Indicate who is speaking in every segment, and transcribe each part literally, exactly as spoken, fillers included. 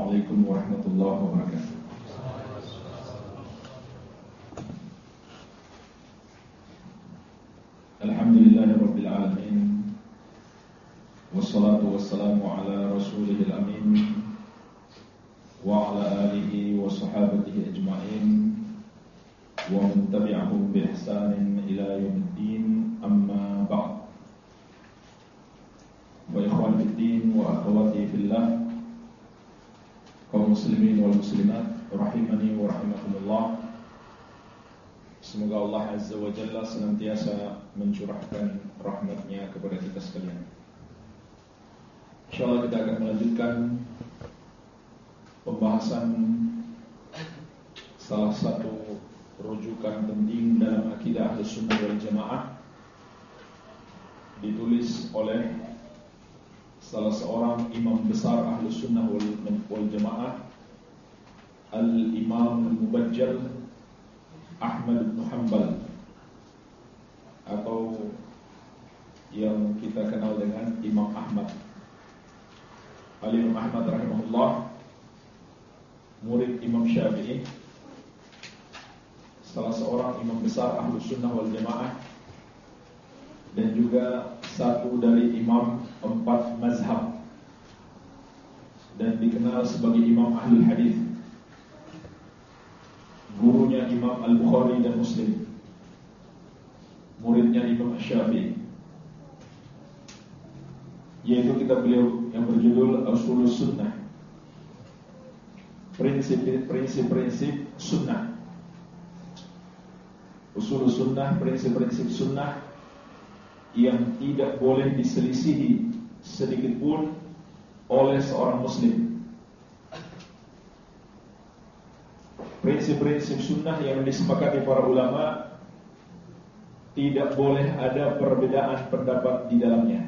Speaker 1: Assalamualaikum warahmatullahi wabarakatuh. Alhamdulillahirabbil alamin. Wassalatu wassalamu ala rasulihil amin wa ala alihi wa sahabatihi ajma'in wa man tabi'ahum bi ihsanin ila yaumiddin. Amma ba'd. Wa ikhwani fid din wa akhwati fillah, kaum muslimin wal muslimat rahimani wa rahimakumullah. Semoga Allah Azza wa Jalla senantiasa mencurahkan rahmatnya kepada kita sekalian. InsyaAllah kita akan melanjutkan pembahasan salah satu rujukan penting dalam akidah Ahlus Sunnah wal Jamaah, ditulis oleh salah seorang imam besar Ahlus Sunnah wal Jamaah, Al-Imam Al-Mubajjal Ahmad bin Hanbal, atau yang kita kenal dengan Imam Ahmad. Al-Imam Ahmad rahimahullah, murid Imam Syafi'i, salah seorang imam besar Ahlus Sunnah wal Jamaah, dan juga satu dari imam empat mazhab, dan dikenal sebagai imam Ahlul Hadis, gurunya Imam Al-Bukhari dan Muslim, muridnya Imam Syafi'i, yaitu kitab beliau yang berjudul Ushulus Sunnah, prinsip-prinsip sunnah. Ushulus Sunnah, prinsip-prinsip sunnah yang tidak boleh diselisihi sedikit pun oleh seorang muslim. Prinsip-prinsip sunnah yang disepakati para ulama, tidak boleh ada perbedaan pendapat di dalamnya.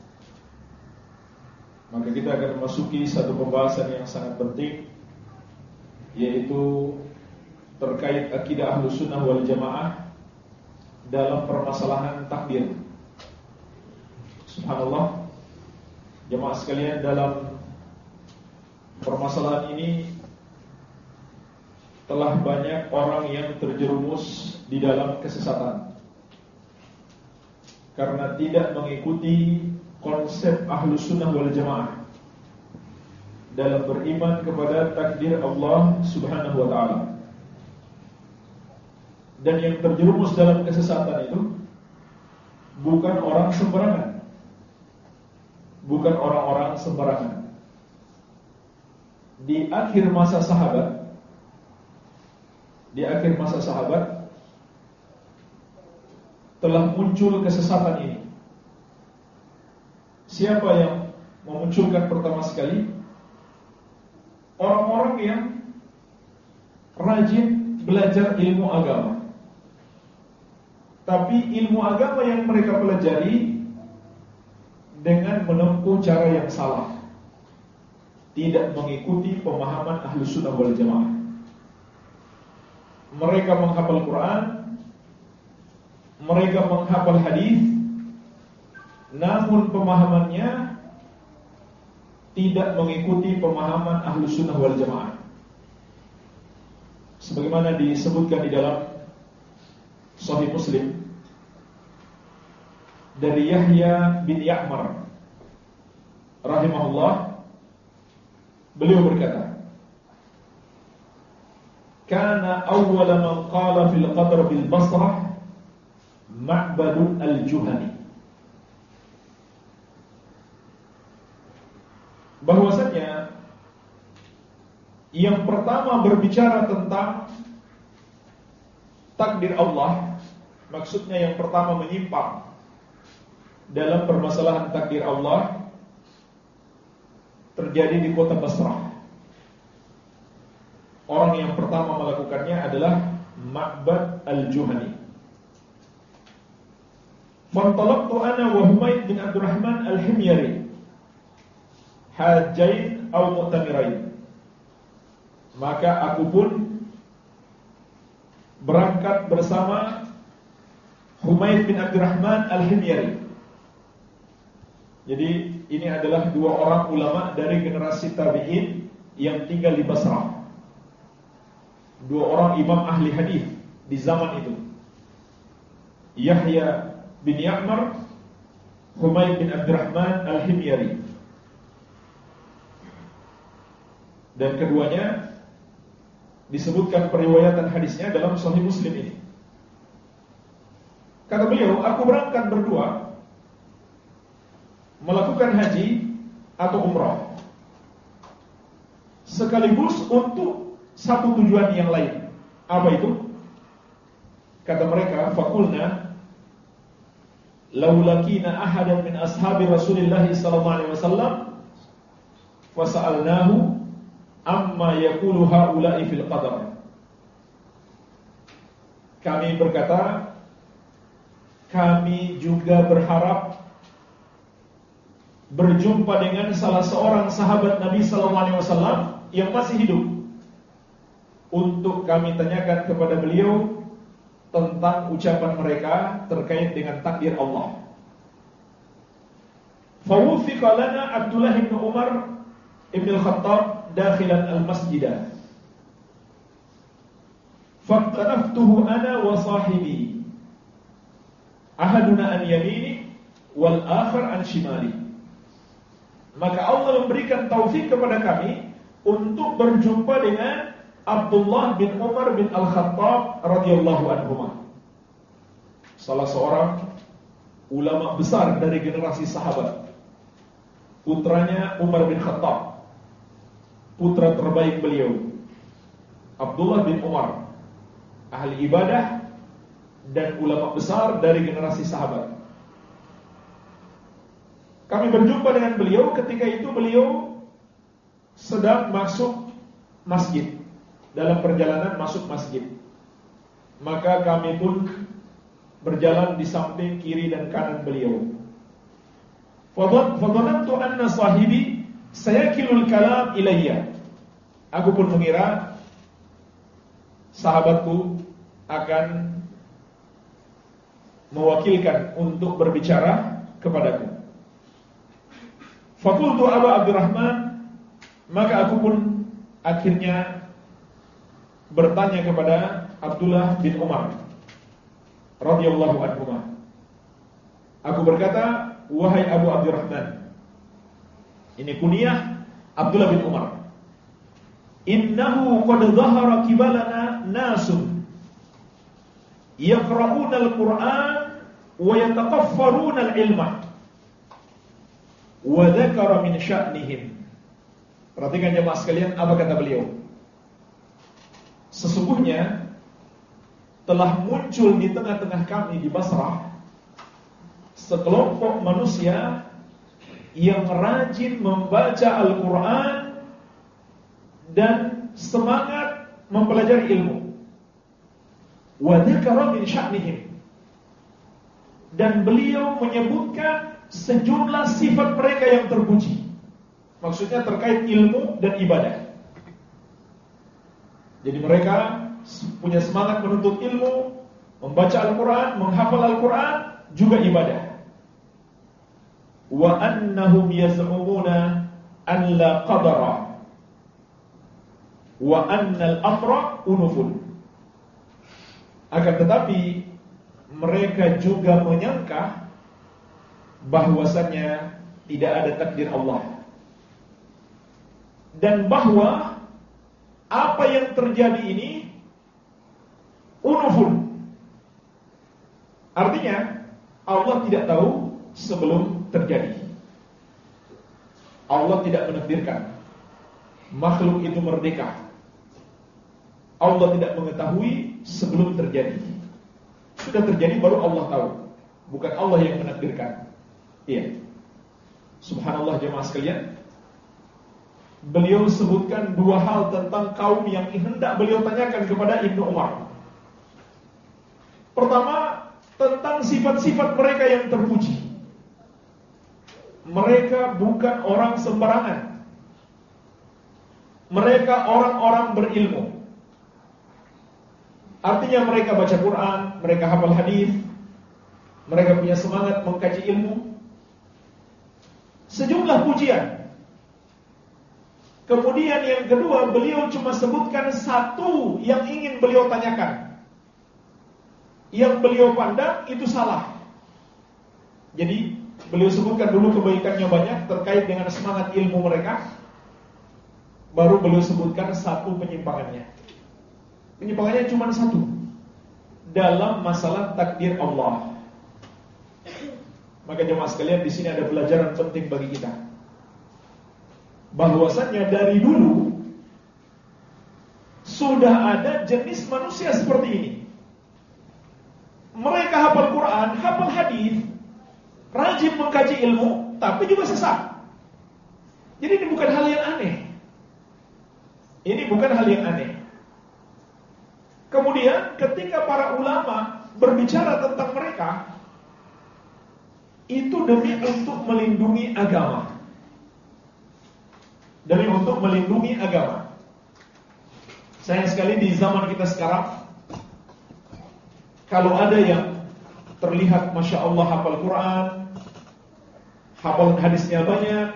Speaker 1: Maka kita akan memasuki satu pembahasan yang sangat penting, yaitu terkait akidah Ahlus Sunnah wal Jamaah dalam permasalahan takdir. Subhanallah, jemaah sekalian, dalam permasalahan ini telah banyak orang yang terjerumus di dalam kesesatan karena tidak mengikuti konsep Ahlus Sunnah wal Jamaah dalam beriman kepada takdir Allah Subhanahu wa ta'ala. Dan yang terjerumus dalam kesesatan itu bukan orang sembarangan, bukan orang-orang sembarangan. Di akhir masa sahabat, di akhir masa sahabat telah muncul kesesatan ini. Siapa yang memunculkan pertama sekali? Orang-orang yang rajin belajar ilmu agama, tapi ilmu agama yang mereka pelajari dengan menempuh cara yang salah, tidak mengikuti pemahaman Ahlus Sunnah wal Jamaah. Mereka menghafal Quran, mereka menghafal hadis, namun pemahamannya tidak mengikuti pemahaman Ahlus Sunnah wal Jamaah, sebagaimana disebutkan di dalam Sahih Muslim dari Yahya bin Ya'mar rahimahullah. Beliau berkata, kana awwala man qala fil qadr bil Basrah Ma'bad al-Juhani, bahwasanya yang pertama berbicara tentang takdir Allah, maksudnya yang pertama menyimpang dalam permasalahan takdir Allah, terjadi di kota Basrah. Orang yang pertama melakukannya adalah Ma'bad al-Juhani. Fantalaqtu ana wa Humayd bin Abdurrahman al-Himyari hajjain aw mu'tamirain. Maka aku pun berangkat bersama Humayd bin Abdurrahman al-Himyari. Jadi ini adalah dua orang ulama dari generasi tabi'in yang tinggal di Basrah. Dua orang imam ahli hadis di zaman itu, Yahya bin Ya'mar, Humayd bin Abdurrahman al-Himyari. Dan keduanya disebutkan periwayatan hadisnya dalam Sahih Muslim ini. Kata beliau, aku berangkat berdua melakukan haji atau umrah sekaligus untuk satu tujuan yang lain. Apa itu? Kata mereka, faqulna law lakina ahadan min ashabi Rasulillah sallallahu alaihi wasallam fasa'alnahu amma yaqulu haula'i fil qadar. Kami berkata, kami juga berharap berjumpa dengan salah seorang sahabat Nabi sallallahu alaihi wasallam yang masih hidup untuk kami tanyakan kepada beliau tentang ucapan mereka terkait dengan takdir Allah. Fawufiqa lana Abdullah bin Umar ibn al-Khattab dakhilan al-masjidah. Faqtanaftuhu ana wa sahibi. Ahaduna an yamini wal akhar an shimali. Maka Allah memberikan taufik kepada kami untuk berjumpa dengan Abdullah bin Umar bin Al-Khattab radhiyallahu anhuma, salah seorang ulama besar dari generasi sahabat. Putranya Umar bin Khattab, putra terbaik beliau, Abdullah bin Umar, ahli ibadah dan ulama besar dari generasi sahabat. Kami berjumpa dengan beliau ketika itu beliau sedang masuk masjid, dalam perjalanan masuk masjid. Maka kami pun berjalan di samping kiri dan kanan beliau. Fadhanantu anna sahibi sayakilul kalam ilayya. Aku pun mengira sahabatku akan mewakilkan untuk berbicara kepadaku. Faqultu Abu Abdurrahman, maka aku pun akhirnya bertanya kepada Abdullah bin Umar radhiyallahu anhu. Aku berkata, wahai Abu Abdurrahman, ini kunyah Abdullah bin Umar, innahu qad dhahara kibalana nasun yaqra'una al-Qur'an wa yataqaffaruna al-ilma wa dzakara min sya'nihim. Perhatikan jemaah sekalian apa kata beliau. Sesungguhnya telah muncul di tengah-tengah kami di Basrah sekelompok manusia yang rajin membaca Al-Quran dan semangat mempelajari ilmu. Wa dzakara min sya'nihim, dan beliau menyebutkan sejumlah sifat mereka yang terpuji. Maksudnya terkait ilmu dan ibadah. Jadi mereka punya semangat menuntut ilmu, membaca Al-Quran, menghafal Al-Quran, juga ibadah. Wa annahum yaz'umuna an la qadara wa annal amra unufun. Akan tetapi mereka juga menyangka bahwasannya tidak ada takdir Allah, dan bahwa apa yang terjadi ini unufun, artinya Allah tidak tahu sebelum terjadi. Allah tidak menakdirkan makhluk itu merdeka. Allah tidak mengetahui sebelum terjadi. Sudah terjadi baru Allah tahu, bukan Allah yang menakdirkan. Iya. Subhanallah jemaah sekalian. Beliau sebutkan dua hal tentang kaum yang hendak beliau tanyakan kepada Ibnu Umar. Pertama, tentang sifat-sifat mereka yang terpuji. Mereka bukan orang sembarangan. Mereka orang-orang berilmu. Artinya mereka baca Quran, mereka hafal hadis, mereka punya semangat mengkaji ilmu. Sejumlah pujian
Speaker 2: Kemudian yang kedua, beliau cuma sebutkan satu yang ingin beliau tanyakan. Yang beliau pandang itu salah. Jadi beliau sebutkan dulu kebaikannya banyak terkait dengan semangat ilmu mereka. Baru beliau sebutkan satu penyimpangannya. Penyimpangannya cuma satu, dalam masalah takdir Allah. Maka jemaah sekalian, di sini ada pelajaran penting bagi kita. Bahwasannya dari dulu sudah ada jenis manusia seperti ini. Mereka hafal Quran, hafal hadis, rajin mengkaji ilmu, tapi juga sesat. Jadi ini bukan hal yang aneh. Ini bukan hal yang aneh. Kemudian ketika para ulama berbicara tentang mereka, itu demi untuk melindungi agama. Demi untuk melindungi agama. Sayang sekali di zaman kita sekarang, kalau ada yang terlihat Masya Allah hafal Quran, hafal hadisnya banyak,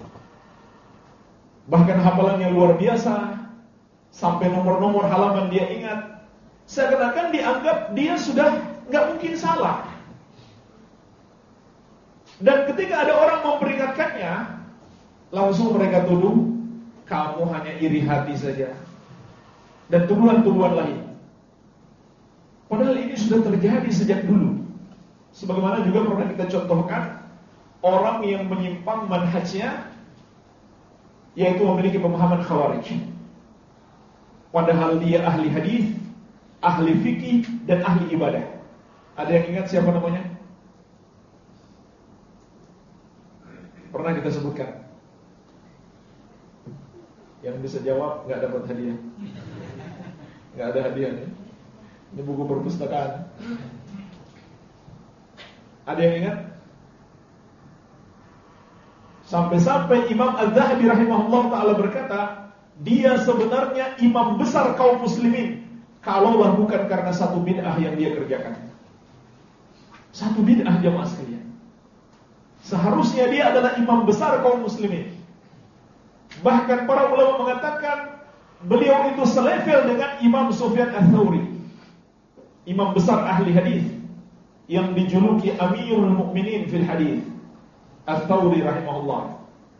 Speaker 2: bahkan hafalannya luar biasa, sampai nomor-nomor halaman dia ingat, seakan-akan dianggap dia sudah gak mungkin salah. Dan ketika ada orang memperingatkannya, langsung mereka tuduh, kamu hanya iri hati saja, dan tuduhan-tuduhan lain. Padahal ini sudah terjadi sejak dulu. Sebagaimana juga pernah kita contohkan, orang yang menyimpang manhajnya, yaitu memiliki pemahaman Khawarij, padahal dia ahli hadis, ahli fikih, dan ahli ibadah. Ada yang ingat siapa namanya? Pernah kita sebutkan. Yang bisa jawab gak dapat hadiah. Gak ada hadiah nih. Ini buku perpustakaan. Ada yang ingat? Sampai-sampai Imam Az-Zahabi rahimahullah ta'ala berkata, dia sebenarnya imam besar kaum muslimin, kalaulah bukan karena satu bid'ah yang dia kerjakan. Satu bid'ah jamaah sekalian. Seharusnya dia adalah imam besar kaum muslimin. Bahkan para ulama mengatakan beliau itu selevel dengan Imam Sufyan Ats-Tsauri, imam besar ahli hadis yang dijuluki Amirul Mukminin fil hadis, Ats-Tsauri rahimahullah.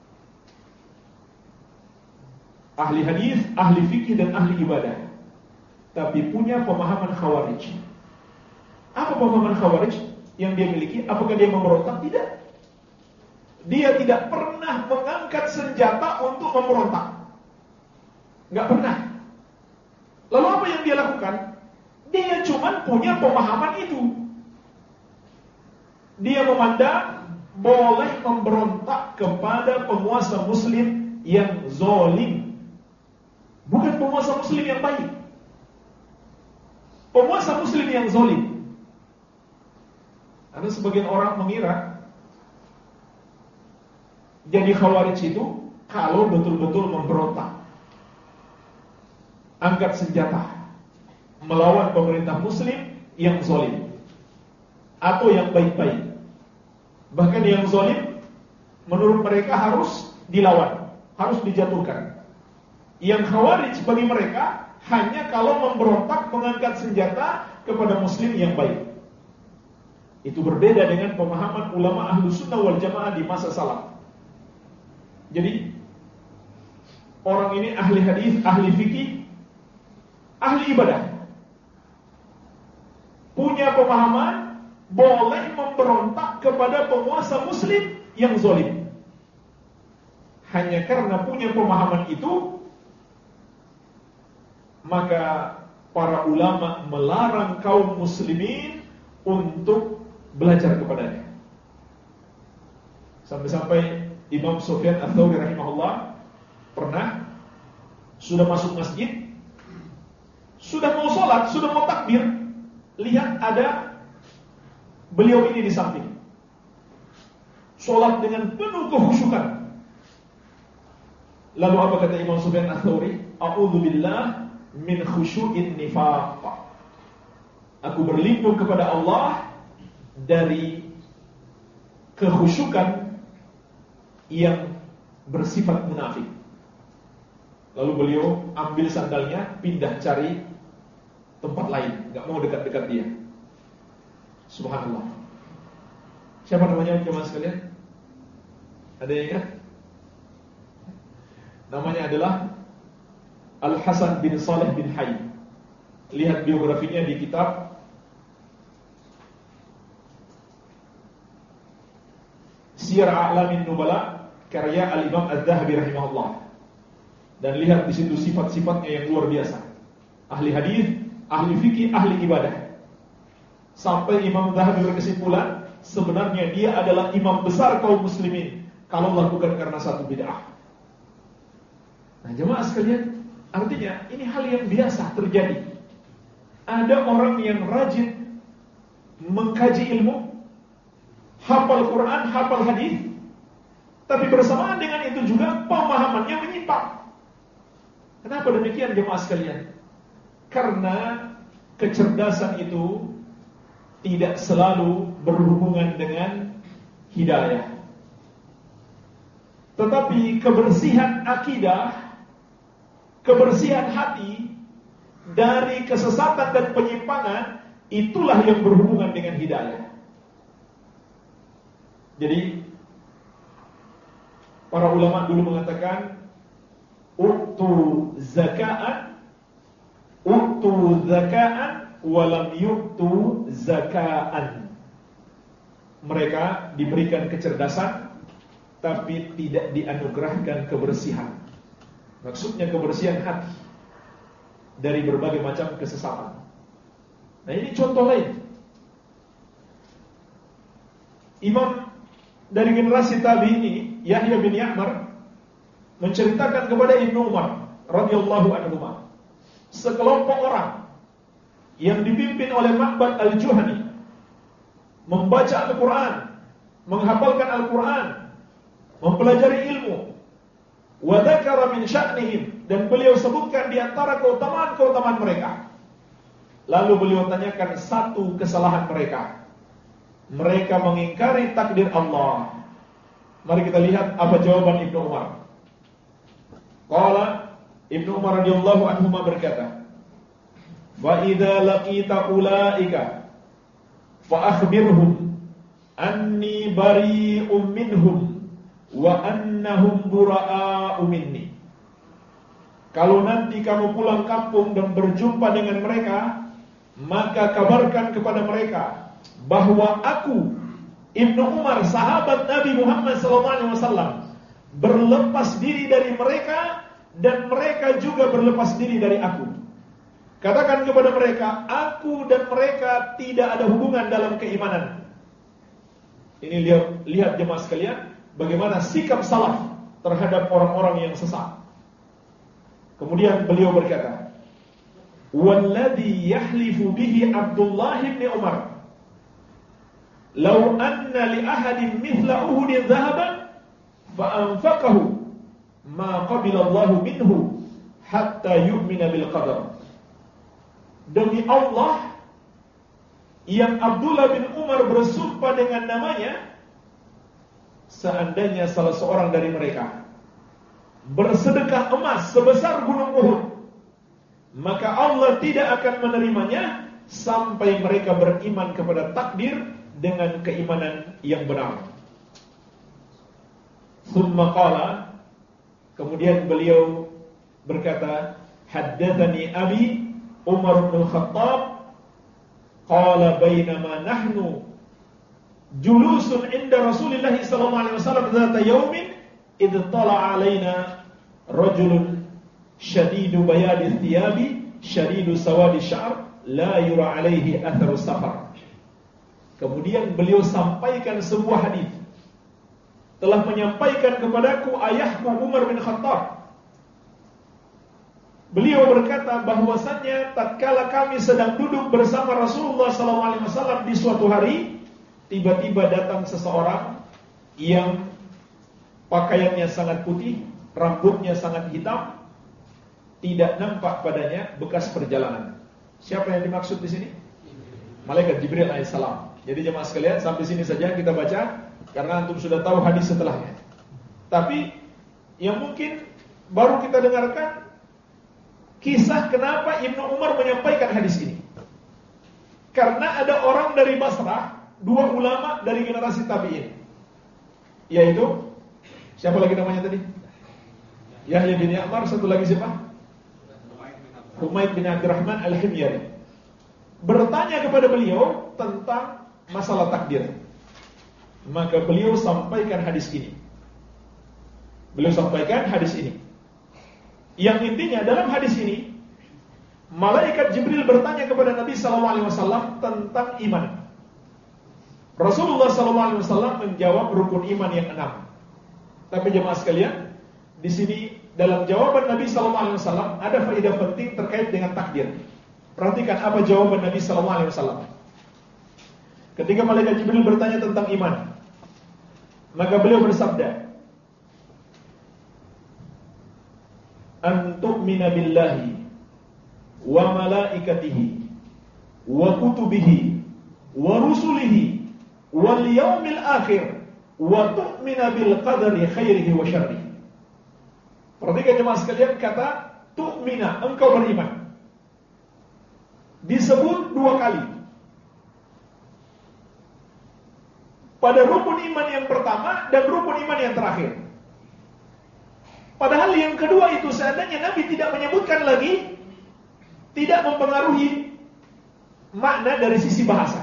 Speaker 2: Ahli hadis, ahli fikih, dan ahli ibadah, tapi punya pemahaman Khawarij. Apa pemahaman Khawarij yang dia miliki? Apakah dia memberontak? Tidak. Dia tidak pernah mengangkat senjata untuk memberontak. Enggak pernah. Lalu apa yang dia lakukan? Dia cuma punya pemahaman itu. Dia memandang boleh memberontak kepada penguasa muslim yang zalim, bukan penguasa muslim yang baik. Penguasa muslim yang zalim. Ada sebagian orang mengira jadi Khawarij itu kalau betul-betul memberontak, angkat senjata melawan pemerintah muslim yang zalim atau yang baik-baik. Bahkan yang zalim menurut mereka harus dilawan, harus dijatuhkan. Yang Khawarij bagi mereka hanya kalau memberontak mengangkat senjata kepada muslim yang baik. Itu berbeda dengan pemahaman ulama Ahlus Sunnah wal Jamaah di masa salaf. Jadi orang ini ahli hadis, ahli fikih, ahli ibadah, punya pemahaman boleh memberontak kepada penguasa muslim yang zalim. Hanya karena punya pemahaman itu, maka para ulama melarang kaum muslimin untuk belajar kepadanya. Sampai-sampai Imam Sufyan Ats-Tsauri rahimahullah pernah sudah masuk masjid, sudah mau sholat, sudah mau takbir, lihat ada beliau ini di samping, sholat dengan penuh kekhusyukan. Lalu apa kata Imam Sufyan Ats-Tsauri? A'udzubillah min khusyu'in nifaq. Aku berlindung kepada Allah dari kekhusyukan yang bersifat munafik. Lalu beliau ambil sandalnya, pindah cari tempat lain, nggak mau dekat-dekat dia. Subhanallah. Siapa namanya jemaah sekalian? Ada yang ingat? Namanya adalah Al-Hasan bin Saleh bin Hayy. Lihat biografinya di kitab Siyar A'lamin Nubala karya Al-Imam Az-Zahabi rahimahullah. Dan lihat di situ sifat-sifatnya yang luar biasa. Ahli hadis, ahli fikih, ahli ibadah. Sampai Imam Zahabi berkesimpulan, sebenarnya dia adalah imam besar kaum muslimin kalau bukan karena satu bid'ah. Nah, jemaah sekalian, artinya ini hal yang biasa terjadi. Ada orang yang rajin mengkaji ilmu, hafal Quran, hafal hadis, tapi bersamaan dengan itu juga pemahamannya menyimpang. Kenapa demikian jemaah sekalian? Karena kecerdasan itu tidak selalu berhubungan dengan hidayah. Tetapi kebersihan akidah, kebersihan hati dari kesesatan dan penyimpangan, itulah yang berhubungan dengan hidayah. Jadi para ulama dulu mengatakan Uktu zaka'an Uktu zaka'an walam yuktu zaka'an. Mereka diberikan kecerdasan tapi tidak dianugerahkan kebersihan. Maksudnya kebersihan hati dari berbagai macam kesesatan. Nah, ini contoh lain. Imam dari generasi tabi'in ini, Yahya bin Ya'mar, menceritakan kepada Ibnu Umar radhiyallahu anhu, sekelompok orang yang dipimpin oleh Ma'bad al-Juhani membaca Al-Quran, menghafalkan Al-Quran, mempelajari ilmu, wa dzakara min sya'nihim, dan beliau sebutkan di antara keutamaan-keutamaan mereka. Lalu beliau tanyakan satu kesalahan mereka. Mereka mengingkari takdir Allah. Mari kita lihat apa jawaban Ibnu Umar. Qala Ibnu Umar radhiyallahu anhu berkata, "Wa idza laqita ulaika fa akhbirhum anni bari'un minhum wa annahum bura'a'u minni." Kalau nanti kamu pulang kampung dan berjumpa dengan mereka, maka kabarkan kepada mereka bahwa aku, Ibnu Umar, sahabat Nabi Muhammad sallallahu alaihi wasallam, berlepas diri dari mereka dan mereka juga berlepas diri dari aku. Katakan kepada mereka, aku dan mereka tidak ada hubungan dalam keimanan. Ini lihat, lihat jemaah sekalian, bagaimana sikap salaf terhadap orang-orang yang sesat. Kemudian beliau berkata, "Walladhi yahlifu bihi Abdullah bin Umar, law anna li ahadin mithla Uhudin dhahaban fa anfaqahu ma qabila Allahu minhu hatta yu'mina bil qadar." Demi Allah, yang Abdullah bin Umar bersumpah dengan namanya, seandainya salah seorang dari mereka bersedekah emas sebesar gunung Uhud, maka Allah tidak akan menerimanya sampai mereka beriman kepada takdir dengan keimanan yang benar. Tsumma qala, kemudian beliau berkata, "Haddatsani abi Umar bin Khattab qala bainama nahnu julusun inda Rasulillah sallallahu alaihi wasallam dzata yaumin idh tala'a alaina rajulun shadidu bayadi thiyabi shadidu sawadi sya'r la yura alaihi atharu safar." Kemudian beliau sampaikan sebuah hadis. Telah menyampaikan kepadaku ayahku Umar bin Khattab. Beliau berkata bahwasannya tatkala kami sedang duduk bersama Rasulullah sallallahu alaihi wasallam di suatu hari, tiba-tiba datang seseorang yang pakaiannya sangat putih, rambutnya sangat hitam, tidak nampak padanya bekas perjalanan. Siapa yang dimaksud di sini? Malaikat Jibril alaihissalam. Jadi jemaah sekalian, sampai sini saja kita baca karena antum sudah tahu hadis setelahnya. Tapi yang mungkin baru kita dengarkan kisah kenapa Ibnu Umar menyampaikan hadis ini. Karena ada orang dari Basrah, dua ulama dari generasi tabi'in, yaitu siapa lagi namanya tadi? Yahya bin Ya'mar, satu lagi siapa? Humaid bin Abdurrahman Al-Himyari. Bertanya kepada beliau tentang masalah takdir. Maka beliau sampaikan hadis ini. Beliau sampaikan hadis ini. Yang intinya dalam hadis ini, malaikat Jibril bertanya kepada Nabi sallallahu alaihi wasallam tentang iman. Rasulullah sallallahu alaihi wasallam menjawab rukun iman yang enam. Tapi jemaah sekalian, di sini dalam jawaban Nabi sallallahu alaihi wasallam ada faedah penting terkait dengan takdir. Perhatikan apa jawaban Nabi sallallahu alaihi wasallam. Ketika malaikat Jibril bertanya tentang iman, maka beliau bersabda, "An tu'mina billahi wa malaikatihi wa kutubihi wa rusulihi wal yaumil akhir wa tu'mina bil qadari khairihi wa syarrihi." Perhatikan jemaah sekalian, kata tu'mina, engkau beriman, disebut dua kali. Pada rukun iman yang pertama dan rukun iman yang terakhir. Padahal yang kedua itu seandainya Nabi tidak menyebutkan lagi, tidak mempengaruhi makna dari sisi bahasa.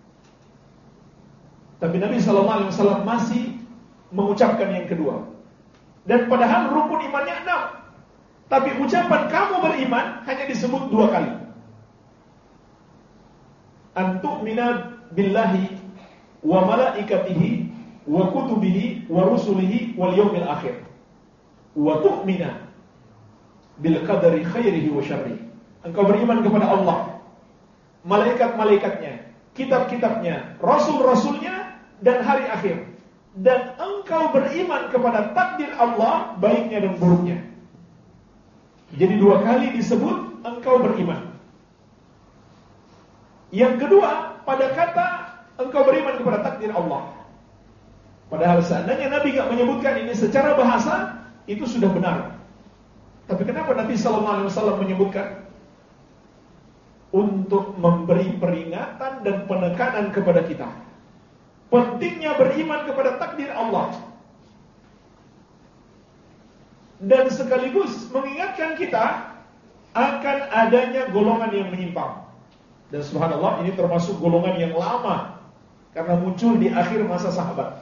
Speaker 2: Tapi Nabi sallallahu alaihi wasallam masih mengucapkan yang kedua. Dan padahal rukun imannya enam, tapi ucapan kamu beriman hanya disebut dua kali. An tu'mina billahi wa malaikatihi wa kutubihi wa rusulihi wal yaumil akhir wa tu'mina bil qadari khairihi wa syarrihi. Engkau beriman kepada Allah, malaikat-malaikatnya, kitab-kitabnya, rasul-rasulnya, dan hari akhir. Dan engkau beriman kepada takdir Allah, baiknya dan buruknya. Jadi dua kali disebut engkau beriman. Yang kedua, pada kata engkau beriman kepada takdir Allah. Padahal seandainya Nabi tidak menyebutkan ini secara bahasa, itu sudah benar. Tapi kenapa Nabi sallallahu alaihi wasallam menyebutkan? Untuk memberi peringatan dan penekanan kepada kita pentingnya beriman kepada takdir Allah, dan sekaligus mengingatkan kita akan adanya golongan yang menyimpang. Dan subhanallah, ini termasuk golongan yang lama karena muncul di akhir masa sahabat,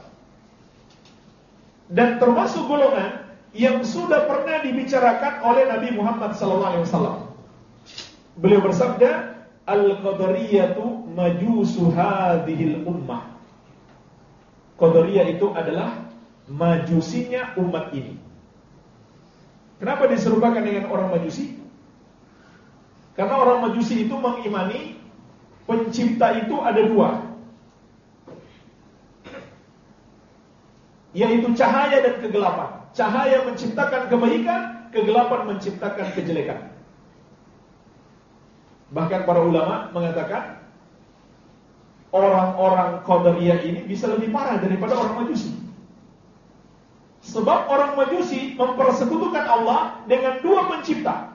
Speaker 2: dan termasuk golongan yang sudah pernah dibicarakan oleh Nabi Muhammad sallallahu alaihi wasallam. Beliau bersabda, "Al-qadariyatu majusu hadhil ummah." Qadariyah itu adalah majusinya umat ini. Kenapa diserupakan dengan orang majusi? Karena orang majusi itu mengimani pencipta itu ada dua, yaitu cahaya dan kegelapan. Cahaya menciptakan kebaikan, kegelapan menciptakan kejelekan. Bahkan para ulama mengatakan orang-orang Qadariyah ini bisa lebih parah daripada orang Majusi. Sebab orang Majusi mempersekutukan Allah dengan dua pencipta,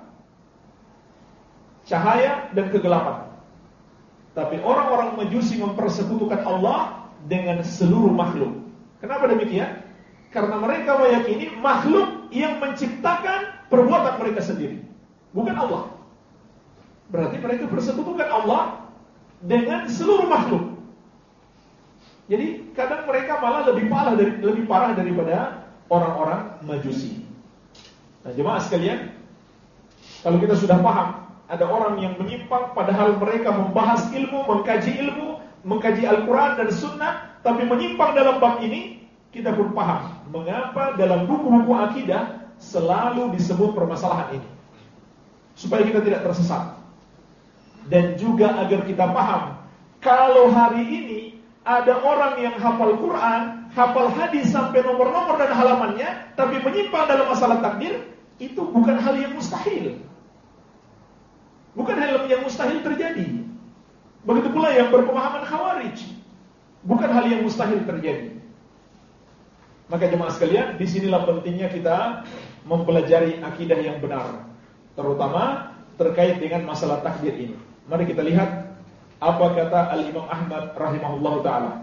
Speaker 2: cahaya dan kegelapan. Tapi orang-orang Majusi mempersekutukan Allah dengan seluruh makhluk. Kenapa demikian? Karena mereka meyakini makhluk yang menciptakan perbuatan mereka sendiri, bukan Allah. Berarti mereka persekutukan Allah dengan seluruh makhluk. Jadi kadang mereka malah lebih parah dari lebih parah daripada orang-orang Majusi. Nah, jemaah sekalian, kalau kita sudah paham ada orang yang menyimpang padahal mereka membahas ilmu, mengkaji ilmu, mengkaji Al-Quran dan Sunnah, tapi menyimpang dalam bab ini, kita pun paham mengapa dalam buku-buku akidah selalu disebut permasalahan ini, supaya kita tidak tersesat. Dan juga agar kita paham, kalau hari ini ada orang yang hafal Quran, hafal hadis sampai nomor-nomor dan halamannya, tapi menyimpang dalam masalah takdir, itu bukan hal yang mustahil. Bukan hal yang mustahil terjadi. Begitu pula yang berpemahaman Khawarij, bukan hal yang mustahil terjadi. Maka jemaah sekalian, disinilah pentingnya kita mempelajari akidah yang benar, terutama terkait dengan masalah takdir ini. Mari kita lihat apa kata Al-Imam Ahmad rahimahullahu taala.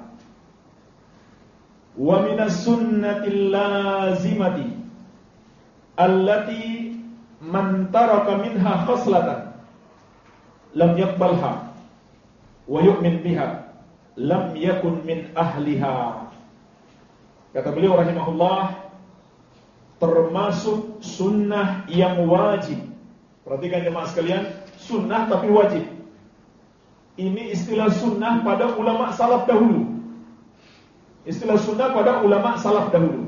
Speaker 2: Wa minas sunnatil lazimati allati man taraka minha khaslatan lam yaqbalha wa yu'min biha lam yakun min ahliha. Kata beliau rahimahullah, termasuk sunnah yang wajib. Perhatikan jemaah sekalian, sunnah tapi wajib. Ini istilah sunnah pada ulama salaf dahulu. Istilah sunnah pada ulama salaf dahulu.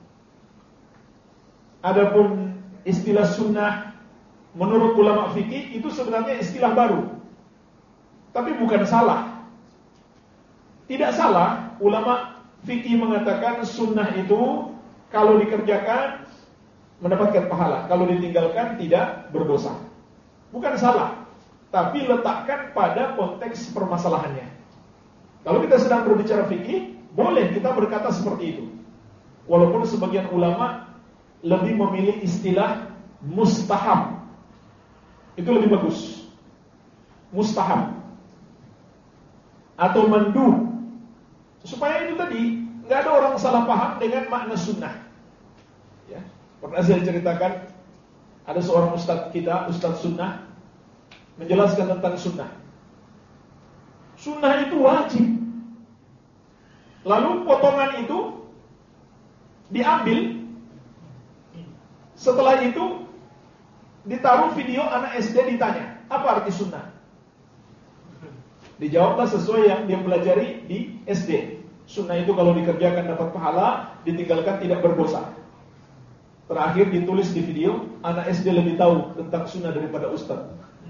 Speaker 2: Adapun istilah sunnah menurut ulama fikih itu sebenarnya istilah baru. Tapi bukan salah. Tidak salah ulama fikih mengatakan sunnah itu kalau dikerjakan mendapatkan pahala, kalau ditinggalkan tidak berdosa. Bukan salah, tapi letakkan pada konteks permasalahannya. Kalau kita sedang berbicara fikih, boleh kita berkata seperti itu. Walaupun sebagian ulama lebih memilih istilah mustahab. Itu lebih bagus. Mustahab atau mandu. Supaya itu tadi nggak ada orang salah paham dengan makna sunnah. Ya, pernah saya ceritakan ada seorang ustadz kita, ustadz sunnah, menjelaskan tentang sunnah. Sunnah itu wajib. Lalu potongan itu diambil. Setelah itu ditaruh video anak S D, ditanya, apa arti sunnah? Dijawablah sesuai yang dia pelajari di S D. Sunnah itu kalau dikerjakan dapat pahala, ditinggalkan tidak berdosa. Terakhir ditulis di video, anak S D lebih tahu tentang sunnah daripada ustaz.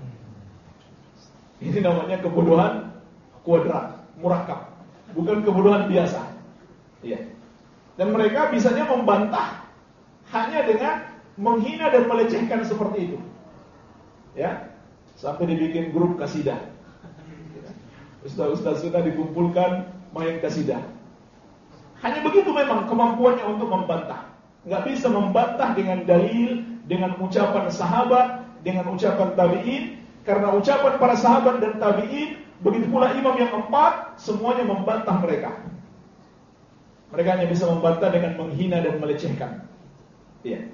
Speaker 2: Ini namanya kebodohan kuadrat, murakab. Bukan kebodohan biasa. Iya. Dan mereka bisanya membantah hanya dengan menghina dan melecehkan seperti itu. Ya. Sampai dibikin grup kasidah. Ustaz-ustaz sudah dikumpulkan main kasidah. Hanya begitu memang kemampuannya untuk membantah. Enggak bisa membantah dengan dalil, dengan ucapan sahabat, dengan ucapan tabi'in, karena ucapan para sahabat dan tabi'in, begitu pula imam yang empat, semuanya membantah mereka. Mereka hanya bisa membantah dengan menghina dan melecehkan. Iya.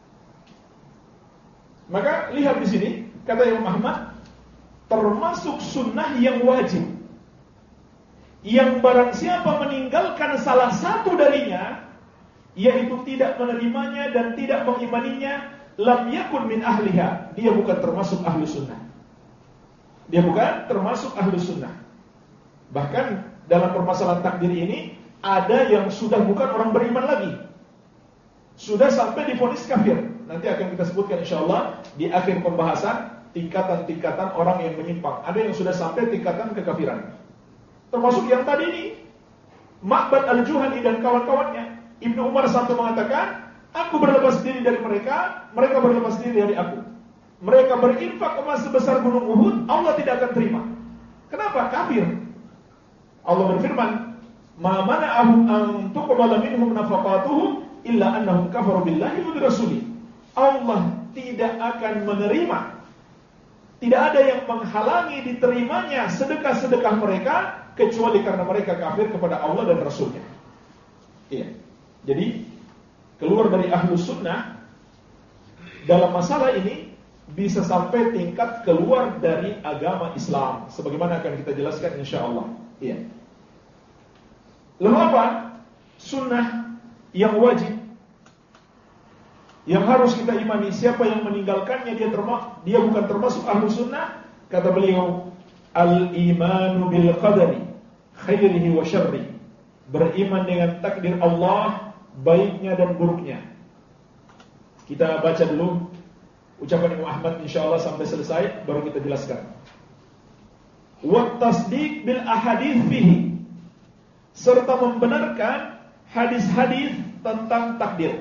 Speaker 2: Maka lihat di sini, kata Imam Ahmad, termasuk sunnah yang wajib. Yang barang siapa meninggalkan salah satu darinya, yaitu tidak menerimanya dan tidak mengimaninya, lam yakun min ahliha. Dia bukan termasuk ahlu sunnah. Dia bukan termasuk ahlu sunnah. Bahkan dalam permasalahan takdir ini, ada yang sudah bukan orang beriman lagi, sudah sampai divonis kafir. Nanti akan kita sebutkan insyaallah di akhir pembahasan tingkatan-tingkatan orang yang menyimpang. Ada yang sudah sampai tingkatan kekafiran. Termasuk yang tadi ini, Ma'bad al-Juhani dan kawan-kawannya. Ibnu Umar sampai mengatakan, aku berlepas diri dari mereka, mereka berlepas diri dari aku. Mereka berinfak emas sebesar gunung Uhud, Allah tidak akan terima. Kenapa? Kafir. Allah berfirman, "Ma mana'ahum an tuqbala minhum nafaqatuhum illa annahum kafaru billahi wa birasuli." Allah tidak akan menerima, tidak ada yang menghalangi diterimanya sedekah-sedekah mereka kecuali karena mereka kafir kepada Allah dan Rasulnya. Iya. Jadi keluar dari ahlus sunnah dalam masalah ini bisa sampai tingkat keluar dari agama Islam, sebagaimana akan kita jelaskan insyaallah. Iya. Lalu apa? Sunnah yang wajib, yang harus kita imani. Siapa yang meninggalkannya dia termasuk, dia bukan termasuk ahlu sunnah. Kata beliau, al-imanu bil qadari khairihi wa syarri. Beriman dengan takdir Allah, baiknya dan buruknya. Kita baca dulu ucapan Imam Ahmad insyaallah sampai selesai, baru kita jelaskan. Wa tasdiq bil ahadits fihi, serta membenarkan hadis-hadis tentang takdir.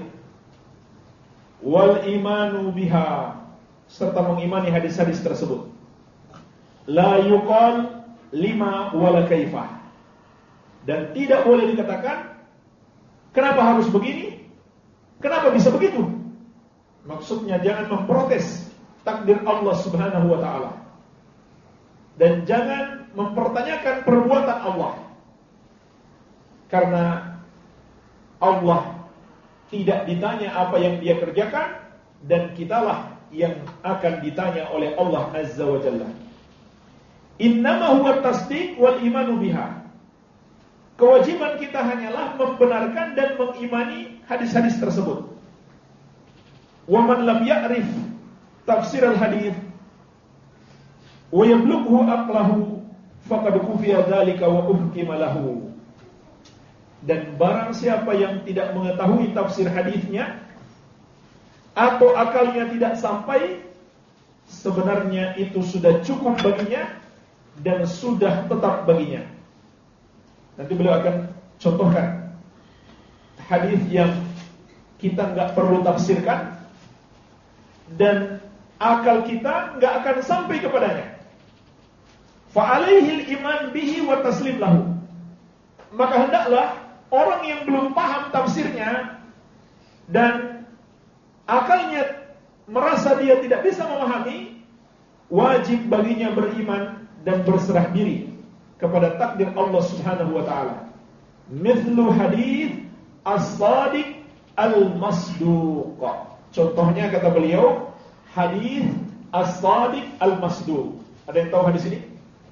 Speaker 2: Wal imanu biha, serta mengimani hadis-hadis tersebut. La yuqal lima wala kaifah, dan tidak boleh dikatakan kenapa harus begini, kenapa bisa begitu. Maksudnya jangan memprotes takdir Allah Subhanahu wa taala. Dan jangan mempertanyakan perbuatan Allah. Karena Allah tidak ditanya apa yang dia kerjakan, dan kitalah yang akan ditanya oleh Allah Azza wa Jalla. Innama huwa tasdiq wal imanu biha. Kewajiban kita hanyalah membenarkan dan mengimani hadis-hadis tersebut. Wa man lam ya'rif tafsir al-hadits wa yablughu aqlahu faqad kufiya dzalika wa uhkima lahu. Dan barang siapa yang tidak mengetahui tafsir hadisnya atau akalnya tidak sampai, sebenarnya itu sudah cukup baginya dan sudah tetap baginya. Nanti beliau akan contohkan hadis yang kita nggak perlu tafsirkan dan akal kita nggak akan sampai kepadanya. Fa'alaihil iman bihi wa taslim lahu. Maka hendaklah orang yang belum paham tafsirnya dan akalnya merasa dia tidak bisa memahami, wajib baginya beriman dan berserah diri kepada takdir Allah Subhanahu wa taala. Mithlu hadis as-sadiq al-masduq. Contohnya kata beliau, hadis as-sadiq al-masduq. Ada yang tahu hadis ini?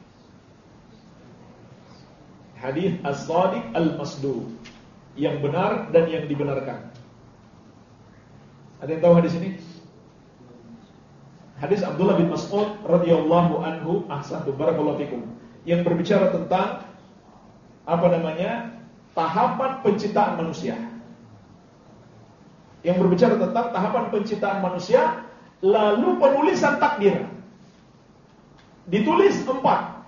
Speaker 2: Hadis as-sadiq al-masduq, yang benar dan yang dibenarkan. Ada yang tahu hadis ini? Hadis Abdullah bin Mas'ud radhiyallahu anhu, ahsanu barakallahu fikum, yang berbicara tentang apa namanya? tahapan penciptaan manusia. Yang berbicara tentang tahapan penciptaan manusia, lalu penulisan takdir. Ditulis empat,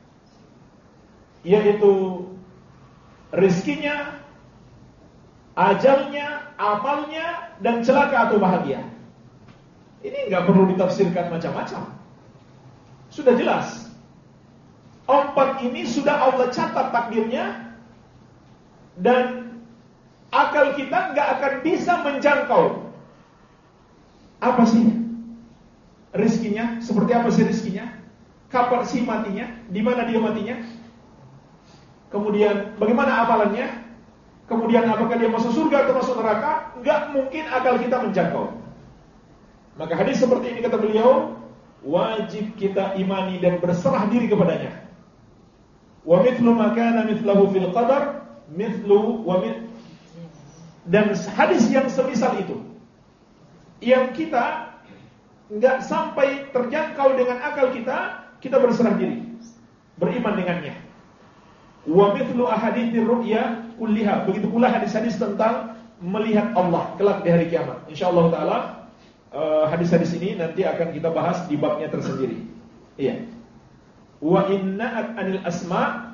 Speaker 2: yaitu rezekinya, ajalnya, amalnya, dan celaka atau bahagia. Ini nggak perlu ditafsirkan macam-macam. Sudah jelas. Empat ini sudah Allah catat takdirnya, dan akal kita nggak akan bisa menjangkau. Apa sih rezekinya? Seperti apa sih rezekinya? Kapan sih matinya? Di mana dia matinya? Kemudian bagaimana amalannya? Kemudian apakah dia masuk surga atau masuk neraka? Enggak mungkin akal kita menjangkau. Maka hadis seperti ini kata beliau, wajib kita imani dan berserah diri kepadanya. Wa mithlu ma kana mithluhu fil qadar mithlu wa mit dan hadis yang semisal itu, yang kita enggak sampai terjangkau dengan akal kita, kita berserah diri, beriman dengannya. Wa mithlu ahaditsir ru'ya kulliha. Begitu pula hadis-hadis tentang melihat Allah kelak di hari kiamat. Insyaallah taala uh, hadis-hadis ini nanti akan kita bahas di babnya tersendiri. Iya. Wa inna'at anil asma'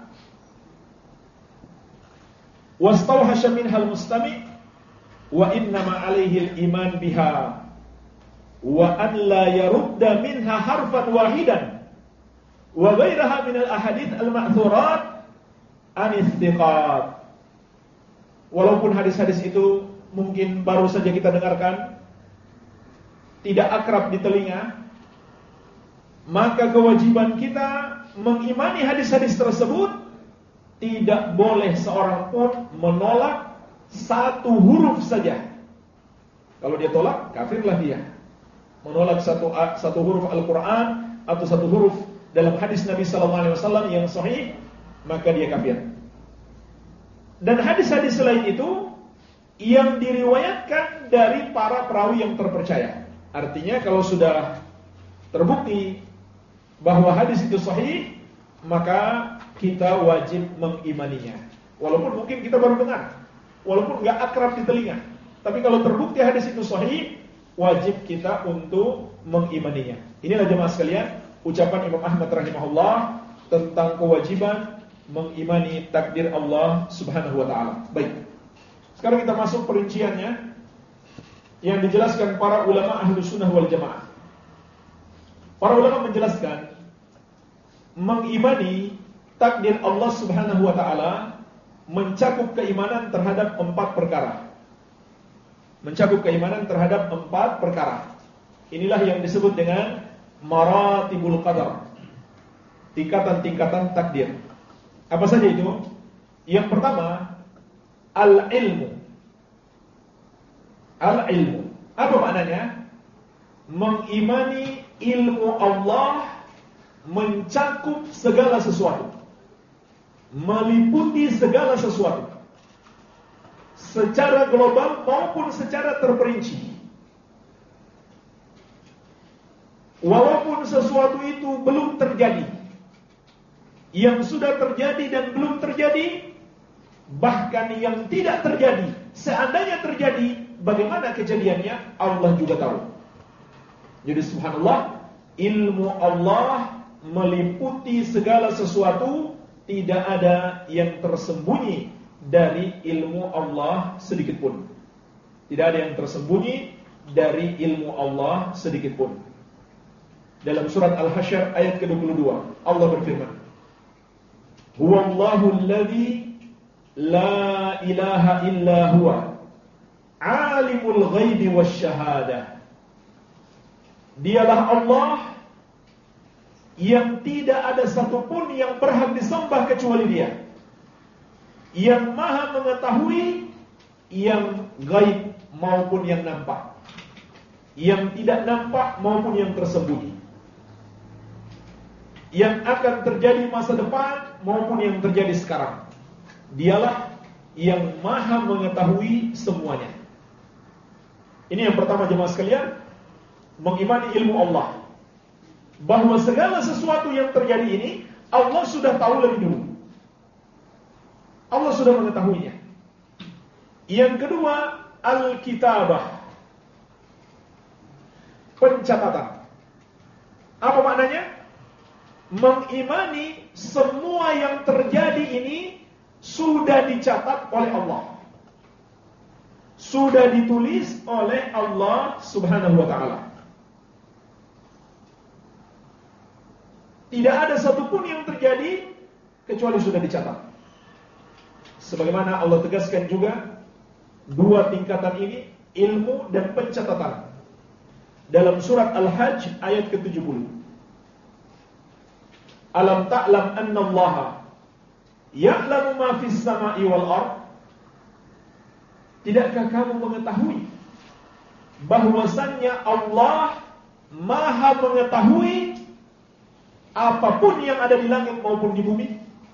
Speaker 2: wastawhasha minhal mustami' wa innama 'alaihi al-iman biha wa an la yarudda minha harfan wahidan wa ghairaha min al-ahadits al-ma'thurat anistiqat. Walaupun hadis-hadis itu mungkin baru saja kita dengarkan, tidak akrab di telinga, maka kewajiban kita mengimani hadis-hadis tersebut. Tidak boleh seorang pun menolak satu huruf saja. Kalau dia tolak, kafirlah dia. Menolak satu satu huruf Al-Quran atau satu huruf dalam hadis Nabi sallallahu alaihi wasallam yang sahih, maka dia kafir. Dan hadis-hadis selain itu yang diriwayatkan dari para perawi yang terpercaya. Artinya kalau sudah terbukti bahwa hadis itu sahih, maka kita wajib mengimaninya. Walaupun mungkin kita baru dengar, walaupun enggak akrab di telinga, tapi kalau terbukti hadis itu sahih, wajib kita untuk mengimaninya. Inilah jemaah sekalian ucapan Imam Ahmad rahimahullah tentang kewajiban mengimani takdir Allah Subhanahu wa taala. Baik. Sekarang kita masuk perinciannya yang dijelaskan para ulama Ahlus Sunnah wal Jamaah. Para ulama menjelaskan mengimani takdir Allah Subhanahu wa taala mencakup keimanan terhadap empat perkara. Mencakup keimanan terhadap empat perkara. Inilah yang disebut dengan maratibul qadar, tingkatan-tingkatan takdir. Apa saja itu? Yang pertama, al-ilmu. Al-ilmu. Apa maknanya? Mengimani ilmu Allah mencakup segala sesuatu, meliputi segala sesuatu, secara global maupun secara terperinci. Walaupun sesuatu itu belum terjadi, yang sudah terjadi dan belum terjadi, bahkan yang tidak terjadi, seandainya terjadi, bagaimana kejadiannya, Allah juga tahu. Jadi subhanallah, ilmu Allah meliputi segala sesuatu, tidak ada yang tersembunyi dari ilmu Allah sedikit pun. Tidak ada yang tersembunyi dari ilmu Allah sedikit pun. Dalam surat Al-Hasyr ayat ke dua puluh dua, Allah berfirman, Huwallahu alladhi la ilaha illa huwa alimul ghaibi wasyahadah. Dialah Allah yang tidak ada satupun yang berhak disembah kecuali Dia, yang maha mengetahui yang gaib maupun yang nampak, yang tidak nampak maupun yang tersembunyi, yang akan terjadi masa depan maupun yang terjadi sekarang. Dialah yang maha mengetahui semuanya. Ini yang pertama jemaah sekalian, mengimani ilmu Allah, bahwa segala sesuatu yang terjadi ini Allah sudah tahu lebih dulu. Allah sudah mengetahuinya. Yang kedua, al-kitabah, pencatatan. Apa maknanya? Mengimani semua yang terjadi ini sudah dicatat oleh Allah, sudah ditulis oleh Allah Subhanahu wa ta'ala. Tidak ada satupun yang terjadi kecuali sudah dicatat. Sebagaimana Allah tegaskan juga dua tingkatan ini, ilmu dan pencatatan, dalam surat Al-Hajj ayat ke tujuh puluh. Alam ta'lam anna Allah ya'lamu ma fis sama'i wal ard. Tidakkah kamu mengetahui bahwasannya Allah maha mengetahui apapun yang ada di langit maupun di bumi?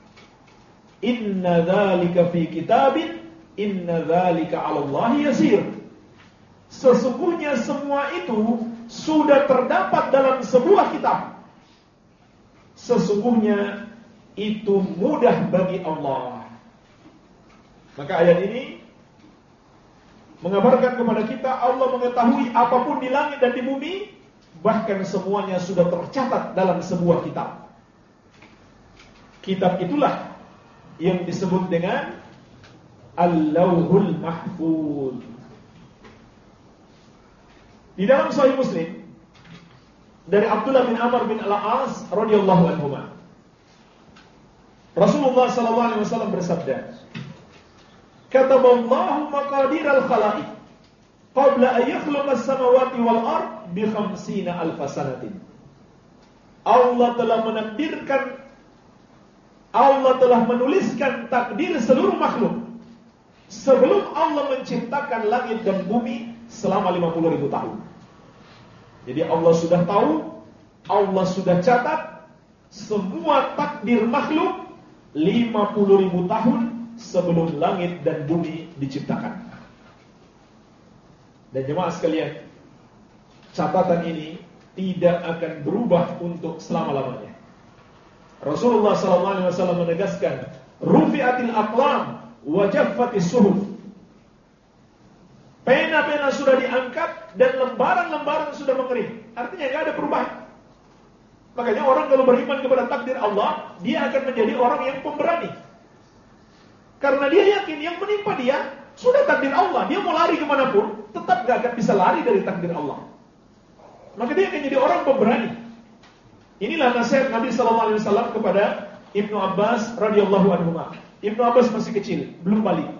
Speaker 2: Inna dzalika fi kitabin inna dzalika 'ala Allah yasir. Sesungguhnya semua itu sudah terdapat dalam sebuah kitab. Sesungguhnya itu mudah bagi Allah. Maka ayat ini mengabarkan kepada kita Allah mengetahui apapun di langit dan di bumi, bahkan semuanya sudah tercatat dalam sebuah kitab. Kitab itulah yang disebut dengan Al-Lauhul Mahfuz. Di dalam Sahih Muslim dari Abdullah bin Amr bin Al-As radhiyallahu anhuma, Rasulullah sallallahu alaihi wasallam bersabda, Kataballahu maqadir al-khalaiq qabla an yakhluqa as-samawati wal ard bi khamsina alf sanatin. Allah telah menakdirkan, Allah telah menuliskan takdir seluruh makhluk sebelum Allah menciptakan langit dan bumi selama lima puluh ribu tahun. Jadi Allah sudah tahu, Allah sudah catat semua takdir makhluk lima puluh ribu tahun sebelum langit dan bumi diciptakan. Dan jemaah sekalian, catatan ini tidak akan berubah untuk selama-lamanya. Rasulullah sallallahu alaihi wasallam menegaskan, rufi'atil aqlam wa jaffatis suhuf. Pena-pena sudah diangkat dan lembaran-lembaran sudah mengering. Artinya tidak ada perubahan. Makanya orang kalau beriman kepada takdir Allah, dia akan menjadi orang yang pemberani. Karena dia yakin yang menimpa dia sudah takdir Allah. Dia mau lari kemanapun, tetap tidak akan bisa lari dari takdir Allah. Maka dia akan jadi orang pemberani. Inilah nasihat Nabi sallallahu alaihi wasallam kepada Ibnu Abbas radhiyallahu anhu. Ibnu Abbas masih kecil, belum balik.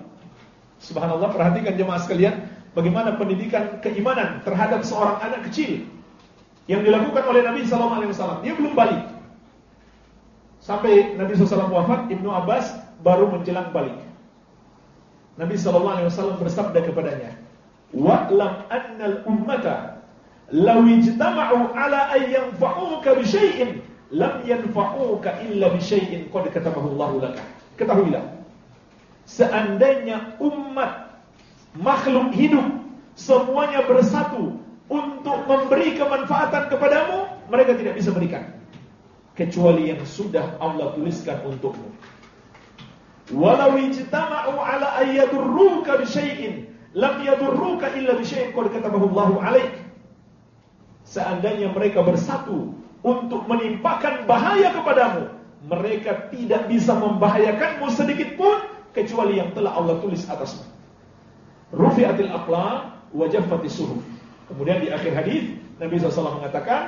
Speaker 2: Subhanallah, perhatikan jemaah sekalian, bagaimana pendidikan keimanan terhadap seorang anak kecil yang dilakukan oleh Nabi sallallahu alaihi wasallam. Dia belum balik. Sampai Nabi sallallahu alaihi wasallam wafat, Ibnu Abbas baru menjelang balik. Nabi sallallahu alaihi wasallam bersabda kepadanya, "Wa'lam annal ummata law ijtama'u ala an yanfa'uka bi syai'in lam yanfa'uka illa bi syai'in qad katabahu Allahu laka." Ketahuilah, seandainya umat makhluk hidup semuanya bersatu untuk memberi kemanfaatan kepadamu, mereka tidak bisa berikan kecuali yang sudah Allah tuliskan untukmu. Walau ijtama'u ala an yadurruka bi syai'in lam yadurruka illa bi syai'in qad katabahu Allahu 'alaik. Seandainya mereka bersatu untuk menimpakan bahaya kepadamu, mereka tidak bisa membahayakanmu sedikit pun kecuali yang telah Allah tulis atasmu. Rufi'atil aqlam wa jaffatis suhuf. Kemudian di akhir hadis Nabi sallallahu alaihi wasallam mengatakan,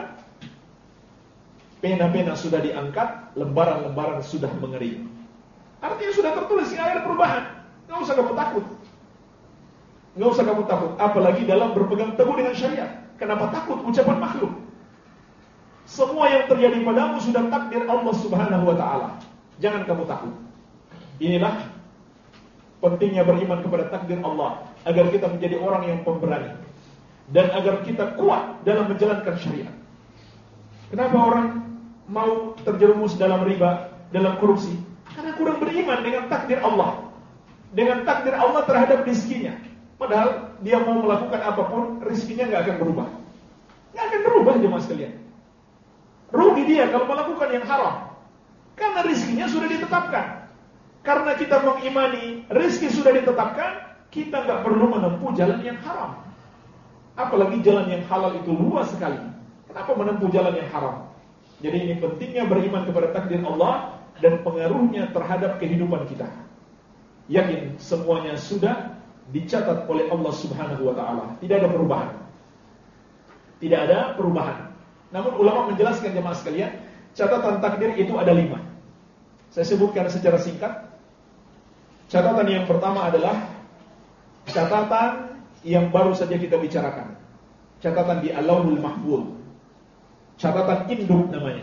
Speaker 2: pena-pena sudah diangkat, lembaran-lembaran sudah mengering. Artinya sudah tertulis, nggak ada perubahan. Nggak usah kamu takut. Nggak usah kamu takut. Apalagi dalam berpegang teguh dengan syariat. Kenapa takut ucapan makhluk? Semua yang terjadi padamu sudah takdir Allah Subhanahu wa Ta'ala. Jangan kamu takut. Inilah pentingnya beriman kepada takdir Allah, agar kita menjadi orang yang pemberani dan agar kita kuat dalam menjalankan syariat. Kenapa orang mau terjerumus dalam riba, dalam korupsi? Karena kurang beriman dengan takdir Allah, dengan takdir Allah terhadap rizkinya. Padahal dia mau melakukan apapun, rizkinya nggak akan berubah, nggak akan berubah jemaah sekalian. Rugi dia kalau melakukan yang haram, karena rizkinya sudah ditetapkan. Karena kita mengimani rizki sudah ditetapkan, kita nggak perlu menempuh jalan yang haram. Apalagi jalan yang halal itu luas sekali. Kenapa menempuh jalan yang haram? Jadi ini pentingnya beriman kepada takdir Allah dan pengaruhnya terhadap kehidupan kita. Yakin semuanya sudah dicatat oleh Allah Subhanahu wa Ta'ala. Tidak ada perubahan. Tidak ada perubahan. Namun ulama menjelaskan jemaah sekalian, catatan takdir itu ada lima. Saya sebutkan secara singkat. Catatan yang pertama adalah catatan yang baru saja kita bicarakan. Catatan di Al-Lauhul Mahfuz. Catatan induk namanya.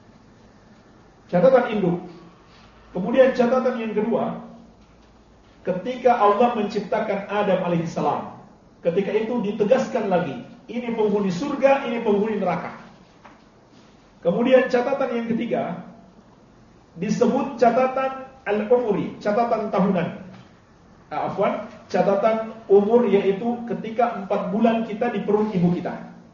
Speaker 2: Catatan induk. Kemudian catatan yang kedua, ketika Allah menciptakan Adam alaihissalam, ketika itu ditegaskan lagi, ini penghuni surga, ini penghuni neraka. Kemudian catatan yang ketiga disebut catatan al-umuri, catatan tahunan. Ah, afwan, catatan umur, yaitu ketika empat bulan kita di perut ibu kita.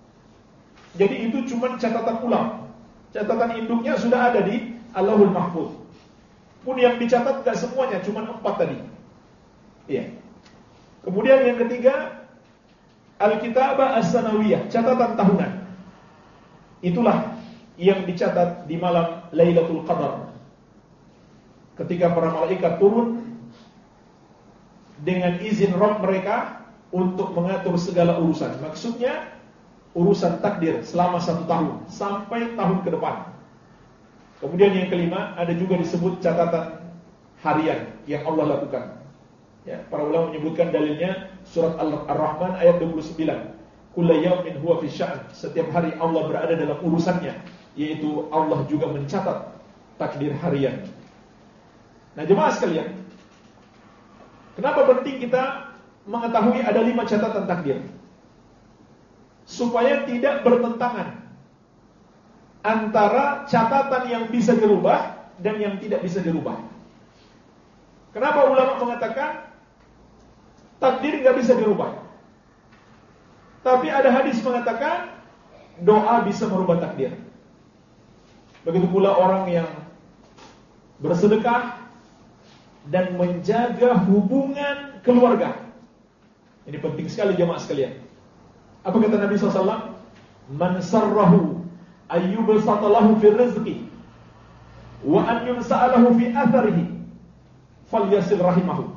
Speaker 2: Jadi itu cuma catatan ulang. Catatan induknya sudah ada di Allahul Mahfuz. Pun yang dicatat gak semuanya, cuma empat tadi. Iya. Kemudian yang ketiga, Al-Kitabah As-Sanawiyah, catatan tahunan. Itulah yang dicatat di malam Lailatul Qadar, ketika para malaikat turun dengan izin Rabb mereka untuk mengatur segala urusan. Maksudnya urusan takdir selama satu tahun sampai tahun ke depan. Kemudian yang kelima, ada juga disebut catatan harian yang Allah lakukan. Ya, para ulama menyebutkan dalilnya surat Ar-Rahman ayat dua puluh sembilan. Kullu yawmin huwa fi sya'n. Setiap hari Allah berada dalam urusannya, yaitu Allah juga mencatat takdir harian. Nah, jemaah sekalian, kenapa penting kita mengetahui ada lima catatan takdir? Supaya tidak bertentangan antara catatan yang bisa dirubah dan yang tidak bisa dirubah. Kenapa ulama mengatakan takdir nggak bisa dirubah? Tapi ada hadis mengatakan doa bisa merubah takdir. Begitu pula orang yang bersedekah dan menjaga hubungan keluarga. Ini penting sekali jemaah sekalian. Apa kata Nabi shallallahu alaihi wasallam? Man sarrahu ayyubsatalahu fi rizqi wa an yumsa'alahu fi atharihi falyasil rahimahu.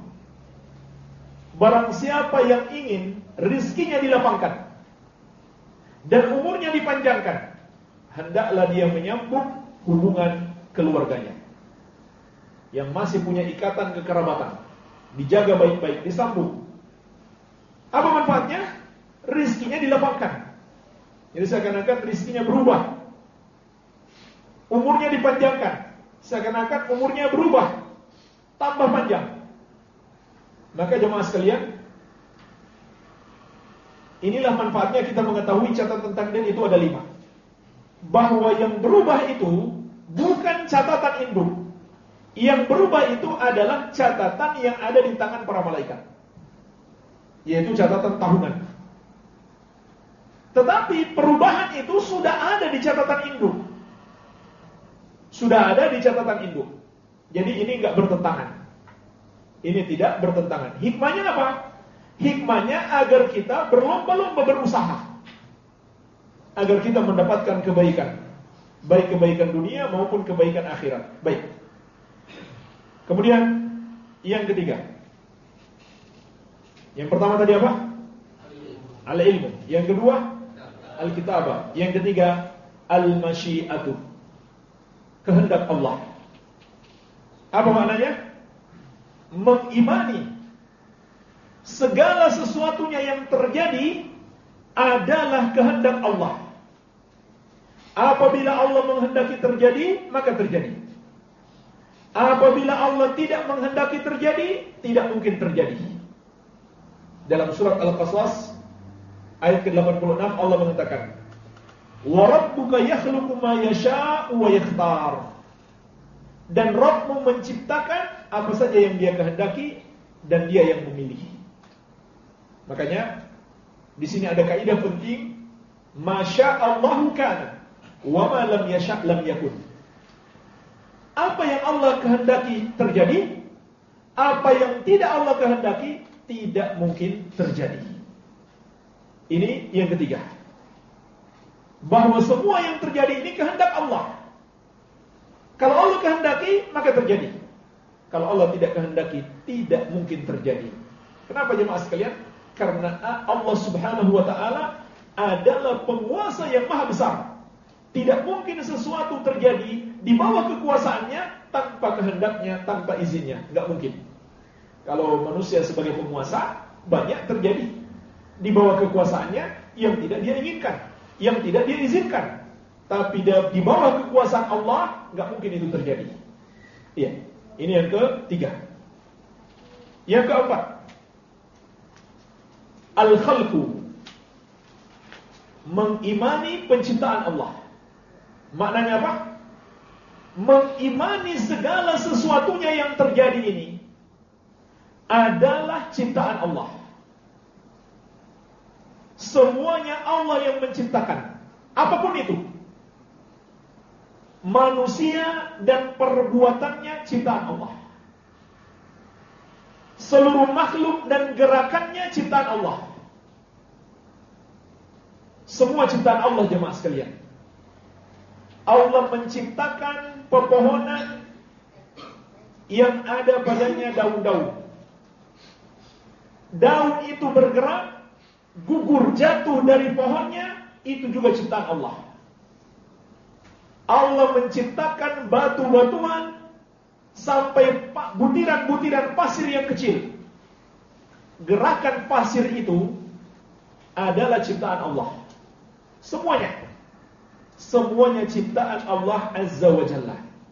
Speaker 2: Barang siapa yang ingin rizkinya dilapangkan dan umurnya dipanjangkan, hendaklah dia menyambung hubungan keluarganya. Yang masih punya ikatan kekerabatan, dijaga baik-baik, disambung. Apa manfaatnya? Rizkinya dilapangkan. Jadi seakan-akan rezekinya berubah, umurnya dipanjangkan, seakan-akan umurnya berubah, tambah panjang. Maka jemaah sekalian, inilah manfaatnya kita mengetahui catatan takdir itu ada lima. Bahwa yang berubah itu bukan catatan induk. Yang berubah itu adalah catatan yang ada di tangan para malaikat, yaitu catatan tahunan. Tetapi perubahan itu sudah ada di catatan induk. Sudah ada di catatan induk. Jadi ini enggak bertentangan. Ini tidak bertentangan. Hikmahnya apa? Hikmahnya agar kita berlomba-lomba berusaha, agar kita mendapatkan kebaikan, baik kebaikan dunia maupun kebaikan akhirat. Baik. Kemudian yang ketiga. Yang pertama tadi apa? Al-ilmu. Yang kedua al-kitabah. Yang ketiga al-masyiatu, kehendak Allah. Apa maknanya? Mengimani segala sesuatunya yang terjadi adalah kehendak Allah. Apabila Allah menghendaki terjadi, maka terjadi. Apabila Allah tidak menghendaki terjadi, tidak mungkin terjadi. Dalam surat Al-Qasas ayat ke delapan puluh enam Allah mengatakan, "Wa rabbuka yakhluqu ma yasha'u wa yakhtar." Dan Rabbmu menciptakan apa saja yang Dia kehendaki dan Dia yang memilih. Makanya di sini ada kaidah penting, masya'allahu kana wa ma lam yasha' lam yakun. Apa yang Allah kehendaki terjadi, apa yang tidak Allah kehendaki tidak mungkin terjadi. Ini yang ketiga. Bahwa semua yang terjadi ini kehendak Allah. Kalau Allah kehendaki, maka terjadi. Kalau Allah tidak kehendaki, tidak mungkin terjadi. Kenapa jemaah sekalian? Karena Allah Subhanahu wa taala adalah penguasa yang maha besar. Tidak mungkin sesuatu terjadi di bawah kekuasaannya tanpa kehendaknya, tanpa izinnya. Enggak mungkin. Kalau manusia sebagai penguasa, banyak terjadi di bawah kekuasaannya yang tidak dia inginkan, yang tidak dia izinkan. Tapi di bawah kekuasaan Allah, enggak mungkin itu terjadi. Iya. Ini yang ketiga. Yang keempat, al-khalqu, mengimani penciptaan Allah. Maknanya apa? Mengimani segala sesuatunya yang terjadi ini adalah ciptaan Allah. Semuanya Allah yang menciptakan. Apapun itu, manusia dan perbuatannya ciptaan Allah. Seluruh makhluk dan gerakannya ciptaan Allah. Semua ciptaan Allah jemaah sekalian. Allah menciptakan pepohonan yang ada padanya daun-daun. Daun itu bergerak, gugur jatuh dari pohonnya, itu juga ciptaan Allah. Allah menciptakan batu-batuan sampai butiran-butiran pasir yang kecil. Gerakan pasir itu adalah ciptaan Allah. Semuanya. Semuanya ciptaan Allah Azza wa Jalla.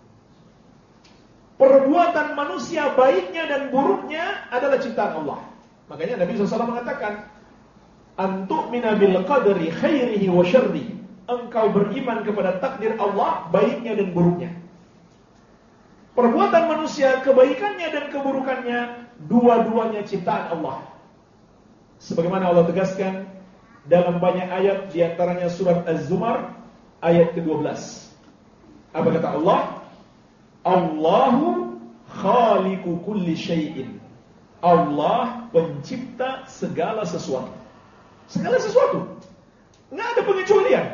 Speaker 2: Perbuatan manusia baiknya dan buruknya adalah ciptaan Allah. Makanya Nabi shallallahu alaihi wasallam mengatakan, "Antu'mina bil qadri khairihi wa syarrihi." Engkau beriman kepada takdir Allah, baiknya dan buruknya. Perbuatan manusia, kebaikannya dan keburukannya, dua-duanya ciptaan Allah. Sebagaimana Allah tegaskan dalam banyak ayat, di antaranya surat Az-Zumar ayat kedua belas. Apa kata Allah? Allahu khaliqu kulli syai'in. Allah pencipta segala sesuatu. Segala sesuatu. Nggak ada pengecualian.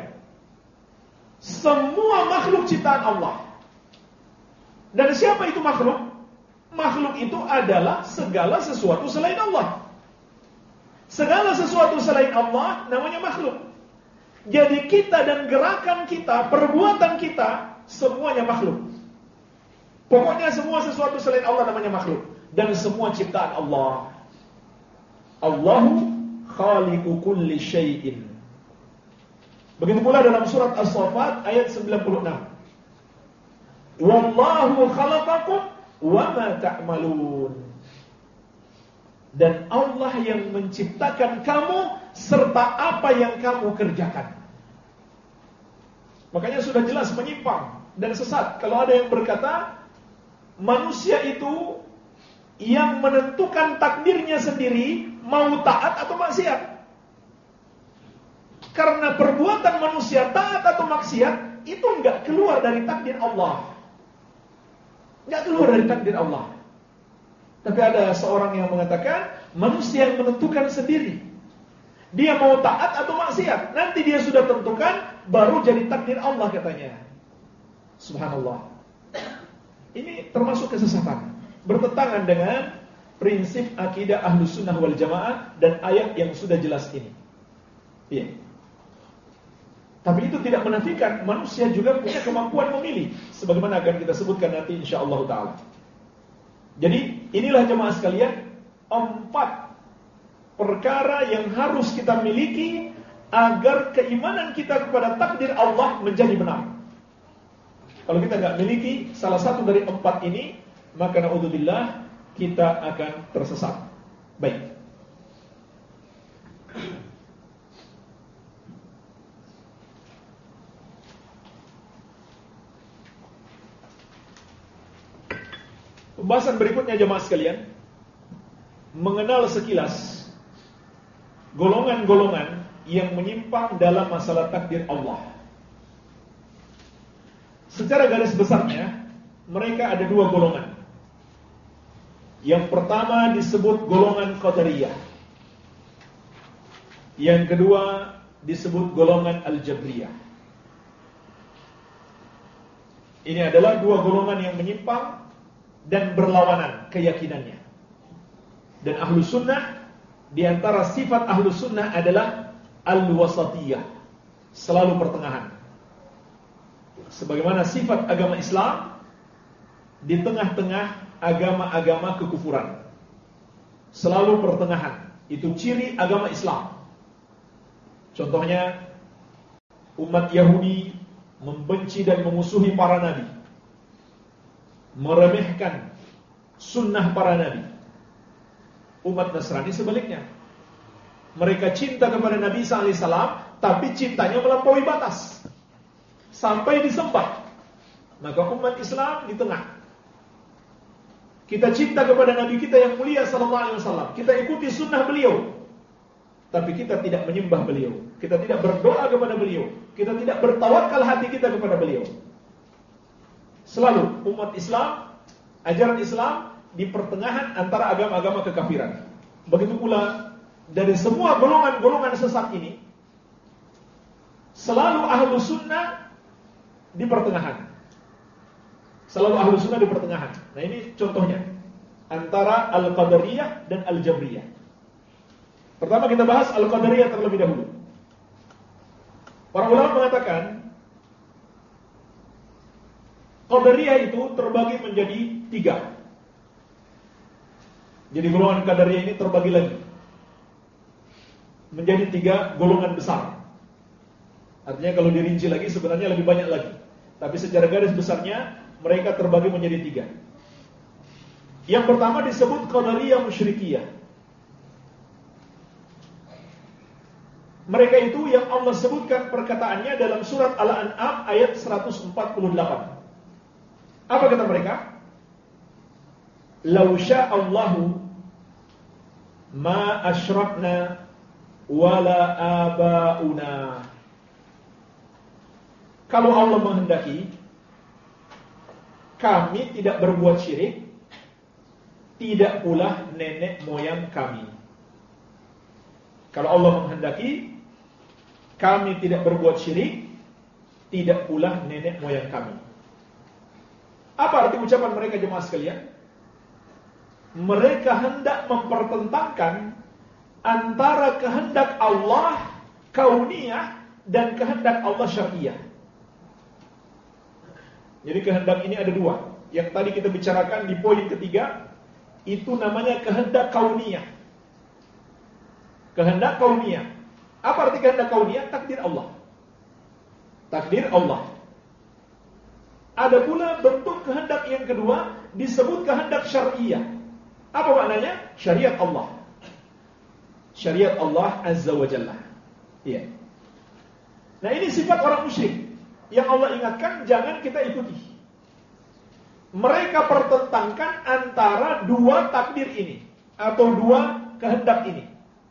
Speaker 2: Semua makhluk ciptaan Allah. Dan siapa itu makhluk? Makhluk itu adalah segala sesuatu selain Allah. Segala sesuatu selain Allah namanya makhluk. Jadi kita dan gerakan kita, perbuatan kita, semuanya makhluk. Pokoknya semua sesuatu selain Allah namanya makhluk. Dan semua ciptaan Allah. Allahu khaliqu kulli syai'in. Begitu pula dalam surat As-Saffat ayat sembilan puluh enam. Wallahu khalaqakum wa ma ta'malun. Dan Allah yang menciptakan kamu serta apa yang kamu kerjakan. Makanya sudah jelas menyimpang dan sesat kalau ada yang berkata manusia itu yang menentukan takdirnya sendiri mau taat atau maksiat. Karena perbuatan manusia taat atau maksiat itu enggak keluar dari takdir Allah. Enggak keluar dari takdir Allah. Tapi ada seorang yang mengatakan manusia yang menentukan sendiri. Dia mau taat atau maksiat, nanti dia sudah tentukan, baru jadi takdir Allah katanya. Subhanallah. Ini termasuk kesesatan, bertentangan dengan prinsip akidah Ahlus Sunnah wal Jamaah dan ayat yang sudah jelas ini. Iya. Tapi itu tidak menafikan manusia juga punya kemampuan memilih, sebagaimana akan kita sebutkan nanti insyaallah taala. Jadi inilah jemaah sekalian, empat perkara yang harus kita miliki agar keimanan kita kepada takdir Allah menjadi benar. Kalau kita nggak miliki salah satu dari empat ini, maka naudzubillah kita akan tersesat. Baik. Pembahasan berikutnya jemaah sekalian, mengenal sekilas golongan-golongan yang menyimpang dalam masalah takdir Allah. Secara garis besarnya, mereka ada dua golongan. Yang pertama disebut golongan Qadariyah. Yang kedua disebut golongan Al-Jabriyah. Ini adalah dua golongan yang menyimpang dan berlawanan keyakinannya. Dan Ahlus Sunnah, di antara sifat Ahlus Sunnah adalah Al-Wasatiyah, selalu pertengahan. Sebagaimana sifat agama Islam di tengah-tengah agama-agama kekufuran, selalu pertengahan. Itu ciri agama Islam. Contohnya, umat Yahudi membenci dan memusuhi para nabi, meremehkan sunnah para nabi. Umat Nasrani sebaliknya, mereka cinta kepada Nabi sallallahu alaihi wasallam, tapi cintanya melampaui batas sampai disembah. Maka umat Islam di tengah. Kita cinta kepada Nabi kita yang mulia sallallahu alaihi wasallam, kita ikuti sunnah beliau, tapi kita tidak menyembah beliau, kita tidak berdoa kepada beliau, kita tidak bertawakal hati kita kepada beliau. Selalu umat Islam, ajaran Islam di pertengahan antara agama-agama kekafiran. Begitu pula dari semua golongan-golongan sesat ini, selalu ahlu sunnah di pertengahan. Selalu ahlu sunnah di pertengahan. Nah ini contohnya antara Al-Qadariyah dan Al-Jabriyah. Pertama kita bahas Al-Qadariyah terlebih dahulu. Para ulama mengatakan Qadariyah itu terbagi menjadi tiga. Jadi golongan Qadariyah ini terbagi lagi menjadi tiga golongan besar. Artinya kalau dirinci lagi sebenarnya lebih banyak lagi. Tapi secara garis besarnya mereka terbagi menjadi tiga. Yang pertama disebut Qadariyah Musyrikiyah. Mereka itu yang Allah sebutkan perkataannya dalam surat Al-An'am ayat seratus empat puluh delapan. Apa kata mereka? Lau sya'allahu ma asyrakna wala abauna. Kalau Allah menghendaki, kami tidak berbuat syirik, tidak pula nenek moyang kami. Kalau Allah menghendaki, kami tidak berbuat syirik, tidak pula nenek moyang kami. Apa arti ucapan mereka jemaah sekalian? Mereka hendak mempertentangkan antara kehendak Allah kauniyah dan kehendak Allah syariah. Jadi kehendak ini ada dua. Yang tadi kita bicarakan di poin ketiga, itu namanya kehendak kauniyah. Kehendak kauniyah. Apa arti kehendak kauniyah? Takdir Allah. takdir Allah. Ada pula bentuk kehendak yang kedua disebut kehendak syariah. Apa maknanya? Syariat Allah. Syariat Allah Azza wa Jalla. Iya. Nah, ini sifat orang musyrik yang Allah ingatkan jangan kita ikuti. Mereka pertentangkan antara dua takdir ini atau dua kehendak ini.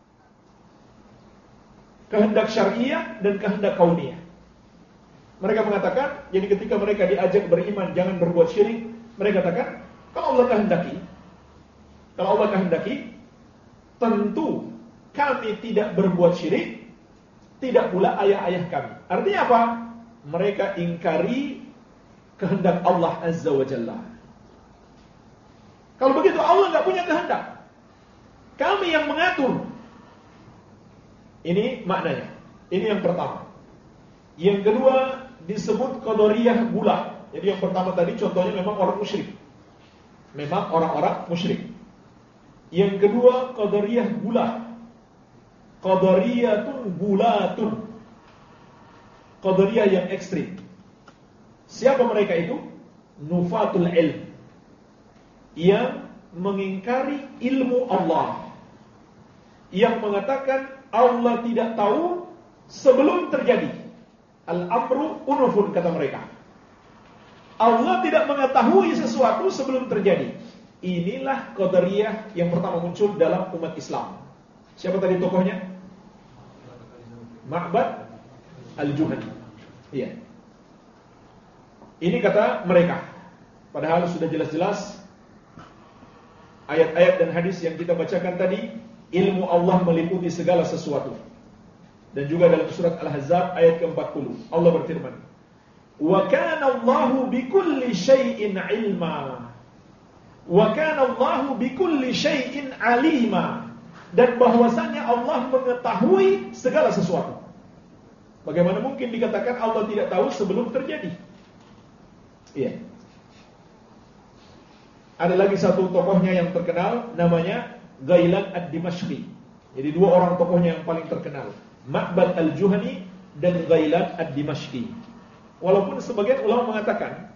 Speaker 2: Kehendak syariah dan kehendak kauniyah. Mereka mengatakan, jadi ketika mereka diajak beriman jangan berbuat syirik, mereka katakan, kalau Allah kehendaki, kalau Allah kehendaki, tentu kami tidak berbuat syirik, tidak pula ayah-ayah kami. Artinya apa? Mereka ingkari kehendak Allah Azza wa Jalla. Kalau begitu Allah nggak punya kehendak, kami yang mengatur. Ini maknanya. Ini yang pertama. Yang kedua disebut qadariyah bulah. Jadi yang pertama tadi contohnya memang orang musyrik. Memang orang-orang musyrik. Yang kedua qadariyah bulah. Qadariyatun bulatun. Qadariyah yang ekstrim. Siapa mereka itu? Nufatul ilm, yang mengingkari ilmu Allah, yang mengatakan Allah tidak tahu sebelum terjadi. Al-amru unufun, kata mereka. Allah tidak mengetahui sesuatu sebelum terjadi. Inilah qadariyah yang pertama muncul dalam umat Islam. Siapa tadi tokohnya? Ma'bad al-Juhani. Iya. Ini kata mereka. Padahal sudah jelas-jelas ayat-ayat dan hadis yang kita bacakan tadi, ilmu Allah meliputi segala sesuatu. Dan juga dalam surat Al-Ahzab ayat ke empat puluh Allah berfirman, "Wa kana Allahu bikulli syai'in 'ilma." Wa kana Allahu bikulli syai'in 'alima. Dan bahwasanya Allah mengetahui segala sesuatu. Bagaimana mungkin dikatakan Allah tidak tahu sebelum terjadi? Iya. Ada lagi satu tokohnya yang terkenal, namanya Ghailan ad-Dimashqi. Jadi dua orang tokohnya yang paling terkenal, Ma'bad al-Juhani dan Ghailan ad-Dimashqi. Walaupun sebagian ulama mengatakan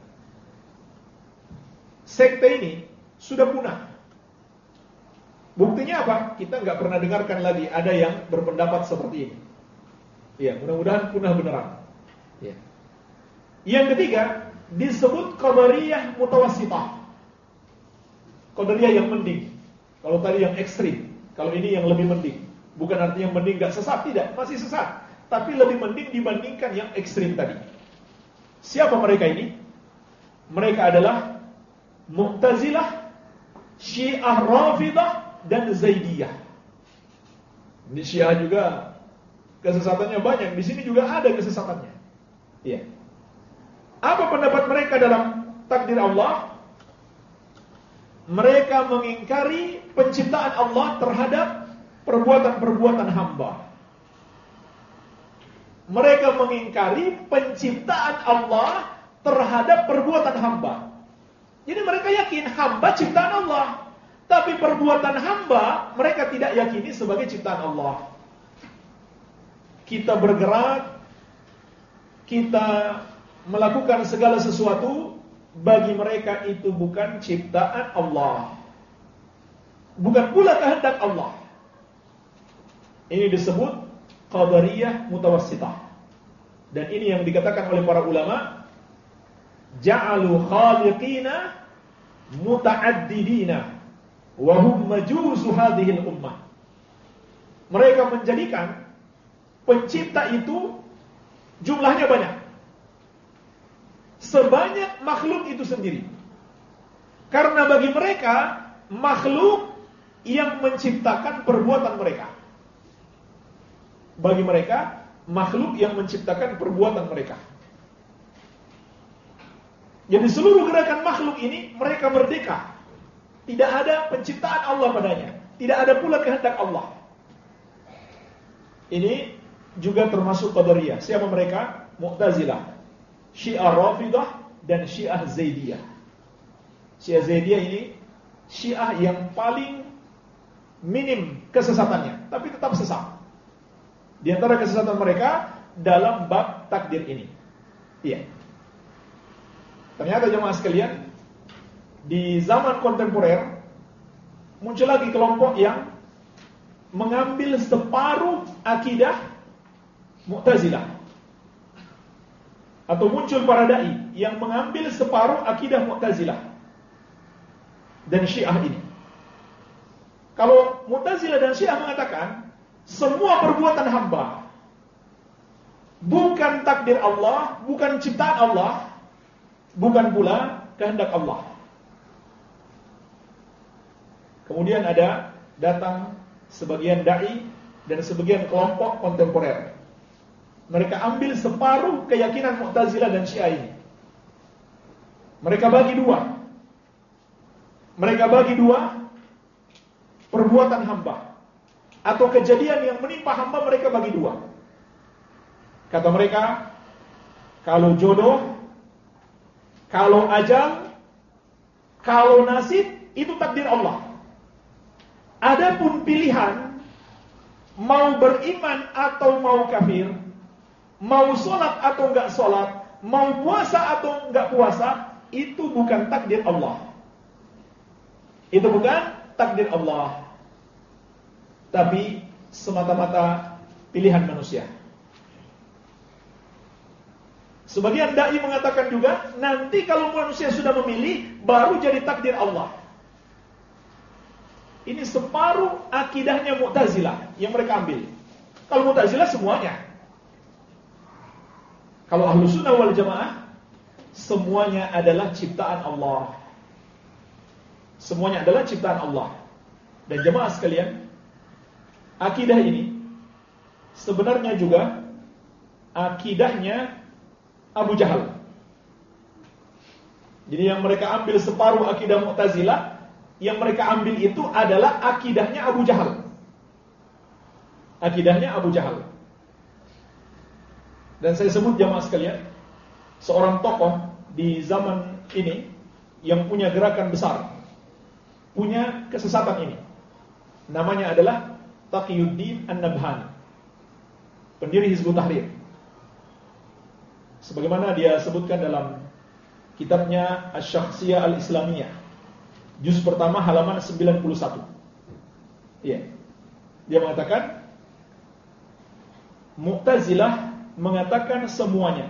Speaker 2: sekte ini sudah punah. Buktinya apa? Kita nggak pernah dengarkan lagi ada yang berpendapat seperti ini. Ya, mudah-mudahan punah beneran. Ya. Yang ketiga disebut qadariyah mutawassithah. Qadariyah yang mending. Kalau tadi yang ekstrim, kalau ini yang lebih mending. Bukan artinya mending gak sesat, tidak, masih sesat, tapi lebih mending dibandingkan yang ekstrim tadi. Siapa mereka ini? Mereka adalah Mu'tazilah, Syiah Rafidah, dan Zaidiyah. Di Syiah juga kesesatannya banyak, di sini juga ada kesesatannya. Iya. Apa pendapat mereka dalam takdir Allah? Mereka mengingkari penciptaan Allah terhadap perbuatan-perbuatan hamba. Mereka mengingkari penciptaan Allah terhadap perbuatan hamba. Jadi mereka yakin hamba ciptaan Allah, tapi perbuatan hamba mereka tidak yakini sebagai ciptaan Allah. Kita bergerak, kita melakukan segala sesuatu, bagi mereka itu bukan ciptaan Allah, bukan pula kehendak Allah. Ini disebut qadariyah mutawassithah. Dan ini yang dikatakan oleh para ulama, ja'alu khaliqina muta'addidina wa hum majusu hadhil ummah. Mereka menjadikan pencipta itu jumlahnya banyak, sebanyak makhluk itu sendiri. Karena bagi mereka makhluk yang menciptakan perbuatan mereka. Bagi mereka makhluk yang menciptakan perbuatan mereka. Jadi seluruh gerakan makhluk ini mereka merdeka. Tidak ada penciptaan Allah padanya, tidak ada pula kehendak Allah. Ini juga termasuk qadariyah. Siapa mereka? Mu'tazilah, Syiah Rafidah, dan Syiah Zaidiyah. Syiah Zaidiyah ini Syiah yang paling minim kesesatannya, tapi tetap sesat. Di antara kesesatan mereka dalam bab takdir ini. Iya. Ternyata jemaah sekalian, di zaman kontemporer muncul lagi kelompok yang mengambil separuh akidah Mu'tazilah. Atau muncul para dai yang mengambil separuh akidah Mu'tazilah dan Syiah ini. Kalau Mu'tazilah dan Syiah mengatakan semua perbuatan hamba bukan takdir Allah, bukan ciptaan Allah, bukan pula kehendak Allah. Kemudian ada datang sebagian dai dan sebagian kelompok kontemporer. Mereka ambil separuh keyakinan Mu'tazilah dan Syiah ini. Mereka bagi dua. Mereka bagi dua perbuatan hamba atau kejadian yang menimpa hamba, mereka bagi dua. Kata mereka, kalau jodoh, kalau ajal, kalau nasib, itu takdir Allah. Adapun pilihan mau beriman atau mau kafir, mau sholat atau enggak sholat, mau puasa atau enggak puasa, itu bukan takdir Allah. Itu bukan takdir Allah, tapi semata-mata pilihan manusia. Sebagian dai mengatakan juga, nanti kalau manusia sudah memilih, baru jadi takdir Allah. Ini separuh akidahnya Mu'tazilah yang mereka ambil. Kalau Mu'tazilah semuanya. Kalau Ahlus Sunnah wal Jamaah, semuanya adalah ciptaan Allah. Semuanya adalah ciptaan Allah. Dan jemaah sekalian, akidah ini sebenarnya juga akidahnya Abu Jahal. Jadi yang mereka ambil separuh akidah Mu'tazilah, yang mereka ambil itu adalah akidahnya Abu Jahal. Akidahnya Abu Jahal. Dan saya sebut jamaah sekalian, seorang tokoh di zaman ini yang punya gerakan besar, punya kesesatan ini. Namanya adalah Taqiyuddin An-Nabhani, pendiri Hizbut Tahrir. Sebagaimana dia sebutkan dalam kitabnya Asy-Syakhsiyah Al-Islamiyah, juz pertama halaman sembilan puluh satu. Iya. Dia mengatakan Mu'tazilah mengatakan semuanya,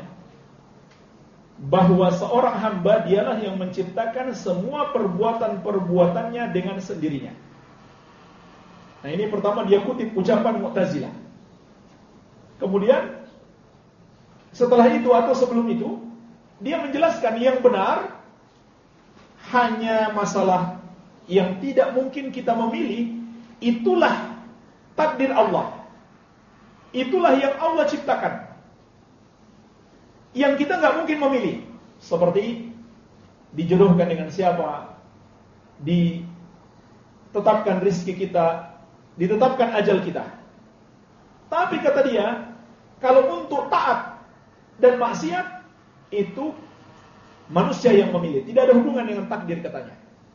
Speaker 2: bahwa seorang hamba dialah yang menciptakan semua perbuatan-perbuatannya dengan sendirinya. Nah, ini pertama dia kutip ucapan Mu'tazilah. Kemudian setelah itu atau sebelum itu, dia menjelaskan yang benar hanya masalah yang tidak mungkin kita memilih, itulah takdir Allah. Itulah yang Allah ciptakan, yang kita nggak mungkin memilih. Seperti dijodohkan dengan siapa, ditetapkan rizki kita, ditetapkan ajal kita. Tapi kata dia, kalau untuk taat dan maksiat, itu manusia yang memilih, tidak ada hubungan dengan takdir katanya.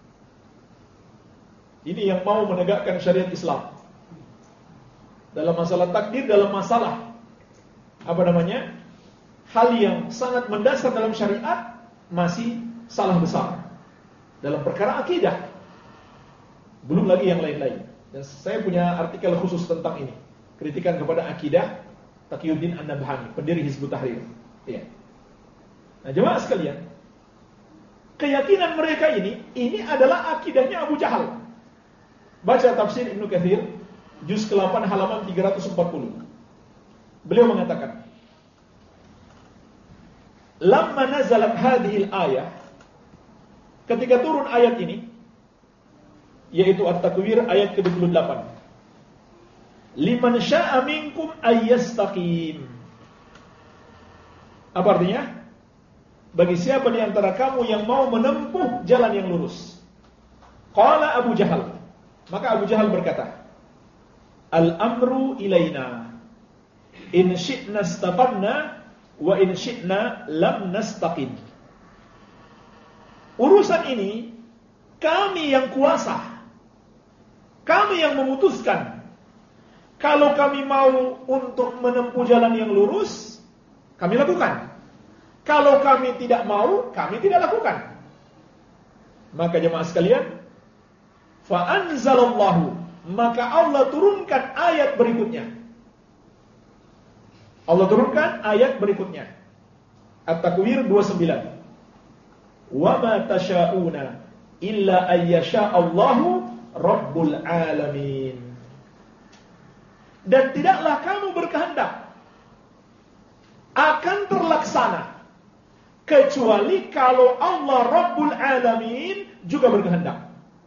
Speaker 2: Ini yang mau menegakkan syariat Islam dalam masalah takdir, dalam masalah apa namanya, hal yang sangat mendasar dalam syariat, masih salah besar dalam perkara akidah. Belum lagi yang lain-lain. Dan saya punya artikel khusus tentang ini, kritikan kepada akidah Taqiyuddin An-Nabhani, pendiri Hizbut Tahrir. Ya. Nah, jemaah sekalian, keyakinan mereka ini, ini adalah akidahnya Abu Jahal. Baca tafsir Ibnu Katsir, juz ke delapan halaman tiga ratus empat puluh. Beliau mengatakan, lamma nazalat hadhil ayah, ketika turun ayat ini, yaitu At-Takwir ayat ke dua puluh delapan. Liman syaa minkum ayyastaqim. Apa artinya? Bagi siapa di antara kamu yang mau menempuh jalan yang lurus. Qala Abu Jahal. Maka Abu Jahal berkata, Al-amru ilaina, in syi'na istaqamna, wa in syi'na lam nastaqim. Urusan ini kami yang kuasa, kami yang memutuskan. Kalau kami mau untuk menempuh jalan yang lurus, kami lakukan. Kalau kami tidak mau, kami tidak lakukan. Maka jemaah sekalian, fa anzalallahu, maka Allah turunkan ayat berikutnya. Allah turunkan ayat berikutnya. At-Takwir dua puluh sembilan. Wa ma tasyauna illa ayyasha Allahu rabbul alamin. Dan tidaklah kamu berkehendak akan terlaksana kecuali kalau Allah Rabbul Alamin juga berkehendak.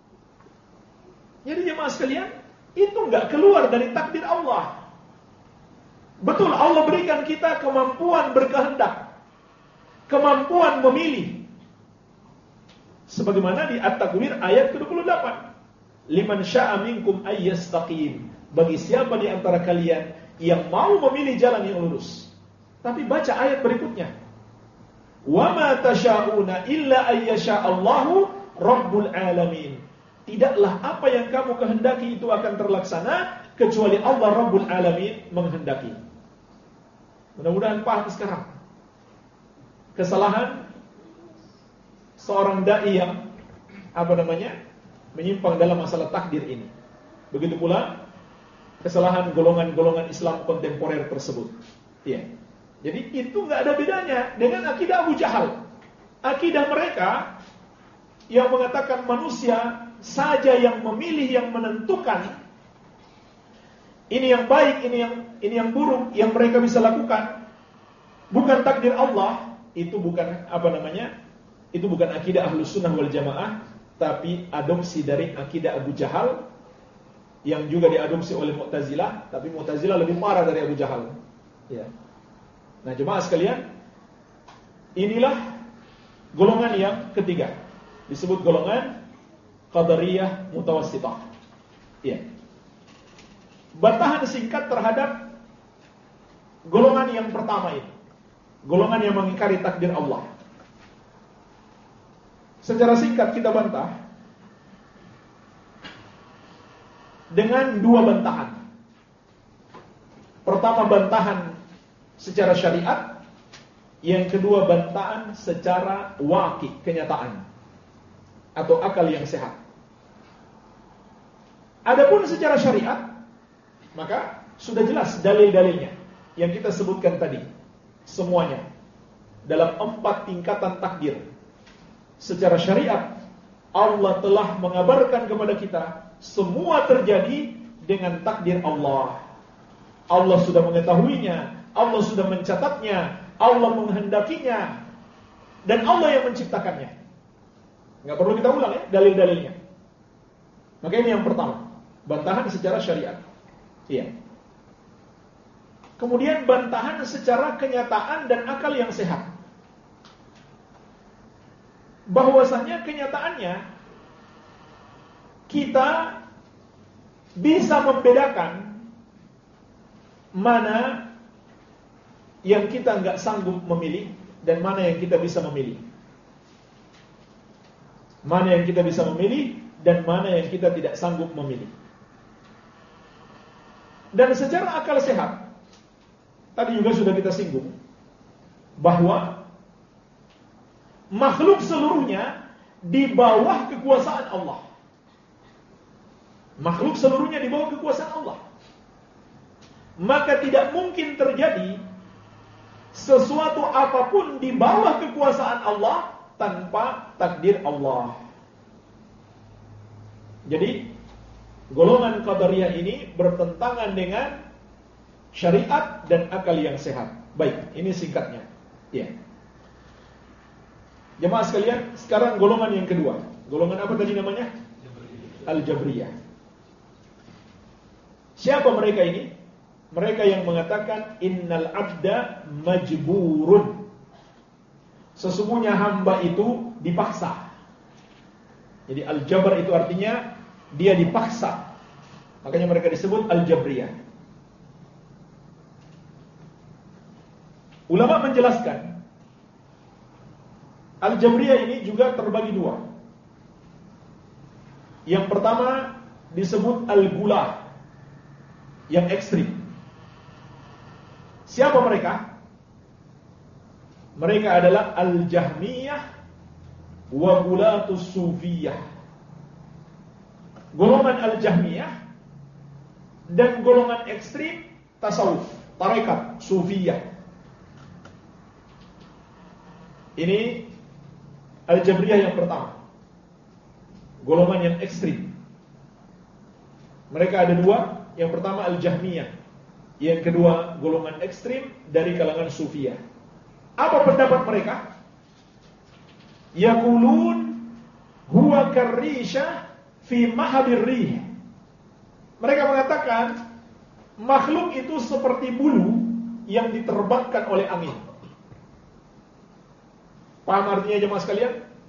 Speaker 2: Jadi jemaah sekalian, itu enggak keluar dari takdir Allah. Betul, Allah berikan kita kemampuan berkehendak, kemampuan memilih. Sebagaimana di At-Takwir ayat ke dua puluh delapan. Liman sya'a minkum ayyastaqim. Bagi siapa di antara kalian yang mau memilih jalan yang lurus. Tapi baca ayat berikutnya. Wa ma tasyauna illa ayyasha Allahu rabbul alamin. Tidaklah apa yang kamu kehendaki itu akan terlaksana kecuali Allah Rabbul Alamin menghendaki. Mudah-mudahan paham sekarang. Kesalahan seorang dai yang apa namanya? menyimpang dalam masalah takdir ini. Begitu pula kesalahan golongan-golongan Islam kontemporer tersebut. Iya. Jadi itu nggak ada bedanya dengan akidah Abu Jahal. Akidah mereka yang mengatakan manusia saja yang memilih, yang menentukan ini yang baik, ini yang ini yang buruk, yang mereka bisa lakukan. Bukan takdir Allah. Itu bukan apa namanya? Itu bukan akidah Ahlus Sunnah wal Jamaah, tapi adopsi dari akidah Abu Jahal yang juga diadopsi oleh Mu'tazilah, tapi Mu'tazilah lebih parah dari Abu Jahal. Ya. Nah, jemaah sekalian, inilah golongan yang ketiga. Disebut golongan Qadariyah Mutawassithah. Iya. Bantahan singkat terhadap golongan yang pertama ini. Golongan yang mengingkari takdir Allah. Secara singkat kita bantah dengan dua bantahan. Pertama, bantahan secara syariat, yang kedua bantahan secara waqi, kenyataan atau akal yang sehat. Adapun secara syariat, maka sudah jelas dalil-dalilnya yang kita sebutkan tadi, semuanya dalam empat tingkatan takdir. Secara syariat, Allah telah mengabarkan kepada kita semua terjadi dengan takdir Allah. Allah sudah mengetahuinya, Allah sudah mencatatnya, Allah menghendakinya, dan Allah yang menciptakannya. Nggak perlu kita ulang ya dalil-dalilnya. Maka ini yang pertama, bantahan secara syariat. Iya. Kemudian bantahan secara kenyataan dan akal yang sehat. Bahwasanya kenyataannya kita bisa membedakan mana yang kita nggak sanggup memilih dan mana yang kita bisa memilih. Mana yang kita bisa memilih dan mana yang kita tidak sanggup memilih. Dan secara akal sehat, tadi juga sudah kita singgung bahwa makhluk seluruhnya di bawah kekuasaan Allah. Makhluk seluruhnya di bawah kekuasaan Allah. Maka tidak mungkin terjadi sesuatu apapun di bawah kekuasaan Allah tanpa takdir Allah. Jadi golongan Qadariyah ini bertentangan dengan syariat dan akal yang sehat. Baik, ini singkatnya. Ya. Jemaah sekalian, sekarang golongan yang kedua. Golongan apa tadi namanya? Al-Jabriyah. Siapa mereka ini? Mereka yang mengatakan innal abda majburun. Sesungguhnya hamba itu dipaksa. Jadi al-jabr itu artinya dia dipaksa. Makanya mereka disebut al-Jabriyah. Ulama menjelaskan Al-Jabriyah ini juga terbagi dua. Yang pertama disebut Al-Gulah, yang ekstrim. Siapa mereka? Mereka adalah Al-Jahmiyah wa Gulatus Sufiyah. Golongan Al-Jahmiyah dan golongan ekstrim tasawuf, tarekat, sufiyah. Ini Al-Jabriyah yang pertama, golongan yang ekstrim. Mereka ada dua. Yang pertama Al-Jahmiyah, yang kedua golongan ekstrim dari kalangan sufiyah. Apa pendapat mereka? Yaqulun huwa karrisha fi mahabir rih. Mereka mengatakan makhluk itu seperti bulu yang diterbangkan oleh angin. Paham artinya jemaah sekalian?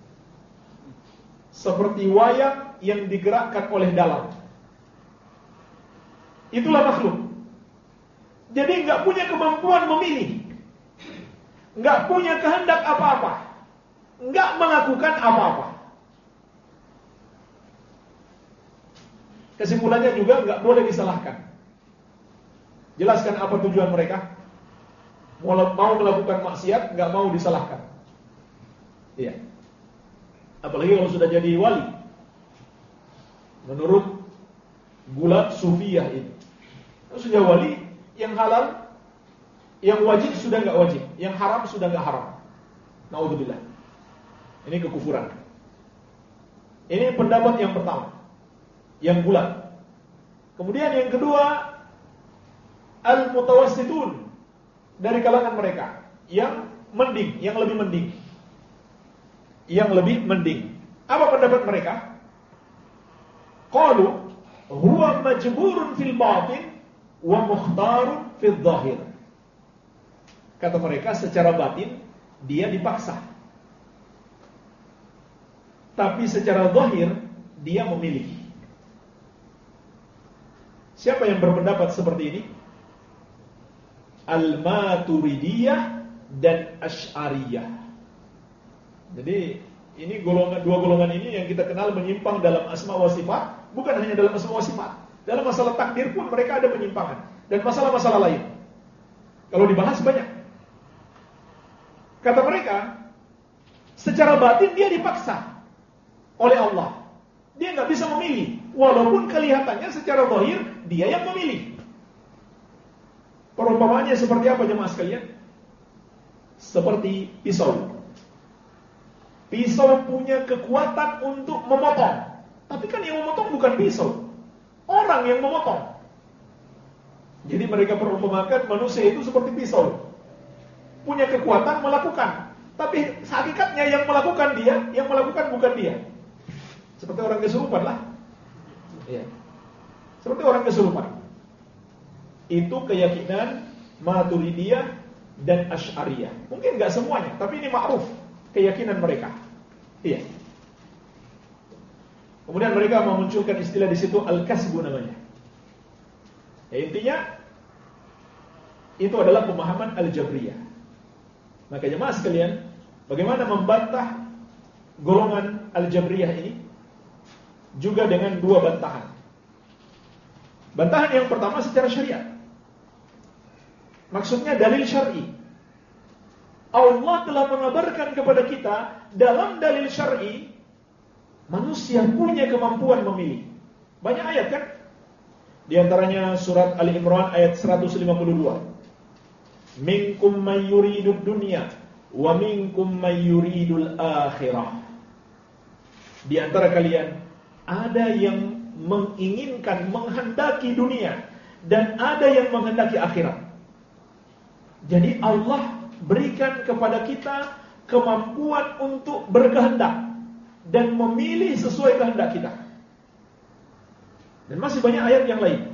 Speaker 2: Seperti wayang yang digerakkan oleh dalam. Itulah makhluk. Jadi enggak punya kemampuan memilih, enggak punya kehendak apa-apa, enggak melakukan apa-apa. Kesimpulannya juga enggak boleh disalahkan. Jelaskan apa tujuan mereka. Mau melakukan maksiat, enggak mau disalahkan. Iya. Apalagi kalau sudah jadi wali. Menurut gulat sufiyah ini, sudah wali, yang halal, yang wajib sudah enggak wajib, yang haram sudah enggak haram. Naudzubillah. Ini kekufuran. Ini pendapat yang pertama, yang bulat. Kemudian yang kedua, al-mutawassitun, dari kalangan mereka yang mending, yang lebih mending. Yang lebih mending. Apa pendapat mereka? Qalu huwa majburun fil batin wa mukhtarun fil zahir. Kata mereka, secara batin dia dipaksa, tapi secara zahir dia memilih. Siapa yang berpendapat seperti ini? Al-Maturidiyah dan Asy'ariyah. Jadi ini golongan, dua golongan ini yang kita kenal menyimpang dalam asma wa sifat. Bukan hanya dalam asma wa sifat, dalam masalah takdir pun mereka ada penyimpangan, dan masalah-masalah lain. Kalau dibahas banyak. Kata mereka, secara batin dia dipaksa oleh Allah. Dia nggak bisa memilih, walaupun kelihatannya secara zahir dia yang memilih. Perumpamaannya seperti apa jemaah sekalian? Seperti pisau. Pisau punya kekuatan untuk memotong, tapi kan yang memotong bukan pisau, orang yang memotong. Jadi mereka perumpamakan manusia itu seperti pisau, punya kekuatan melakukan, tapi hakikatnya yang melakukan dia, yang melakukan bukan dia. Seperti orang kesurupan lah. Ya. Seperti orang kesurupan. Itu keyakinan Maturidiyah dan Asy'ariyah. Mungkin enggak semuanya, tapi ini ma'ruf keyakinan mereka. Iya. Kemudian mereka memunculkan istilah di situ al-kasbu namanya. Ya, intinya itu adalah pemahaman al-Jabriyah. Maka jemaah sekalian, bagaimana membantah golongan al-Jabriyah ini? Juga dengan dua bantahan. Bantahan yang pertama secara syariat. Maksudnya dalil syar'i. Allah telah mengabarkan kepada kita dalam dalil syar'i, manusia punya kemampuan memilih. Banyak ayat kan? Di antaranya surat Ali Imran ayat seratus lima puluh dua. Minkum may yuridud dunya wa minkum may yuridul akhirah. Di antara kalian ada yang menginginkan, menghendaki dunia, dan ada yang menghendaki akhirat. Jadi Allah berikan kepada kita kemampuan untuk berkehendak dan memilih sesuai kehendak kita. Dan masih banyak ayat yang lain.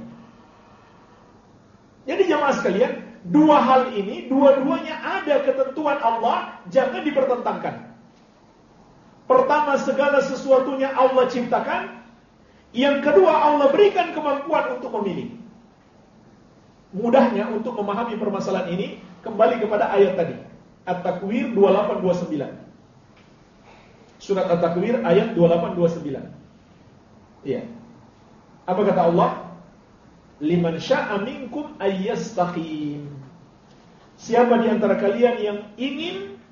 Speaker 2: Jadi jemaah sekalian, dua hal ini, dua-duanya ada ketentuan Allah, jangan dipertentangkan. Pertama, segala sesuatunya Allah ciptakan. Yang kedua, Allah berikan kemampuan untuk memilih. Mudahnya untuk memahami permasalahan ini, kembali kepada ayat tadi, At-Takwir dua puluh delapan dua puluh sembilan. Surat At-Takwir ayat dua puluh delapan dua puluh sembilan. Iya. Apa kata Allah? Liman sya'a minkum ayyastaqim. Siapa di antara kalian yang ingin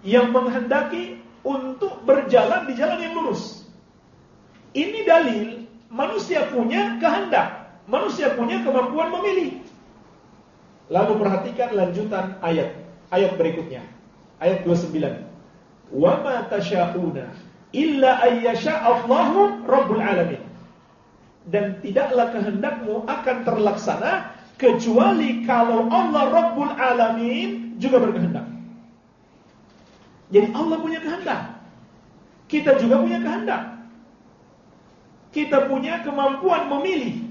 Speaker 2: yang menghendaki untuk berjalan di jalan yang lurus. Ini dalil manusia punya kehendak, manusia punya kemampuan memilih. Lalu perhatikan lanjutan ayat, ayat berikutnya, ayat dua puluh sembilan. Wa ma tasyauna illa ayyasha'allahu rabbul alamin. Dan tidaklah kehendakmu akan terlaksana kecuali kalau Allah Rabbul Alamin juga berkehendak. Jadi Allah punya kehendak, kita juga punya kehendak. Kita punya kemampuan memilih,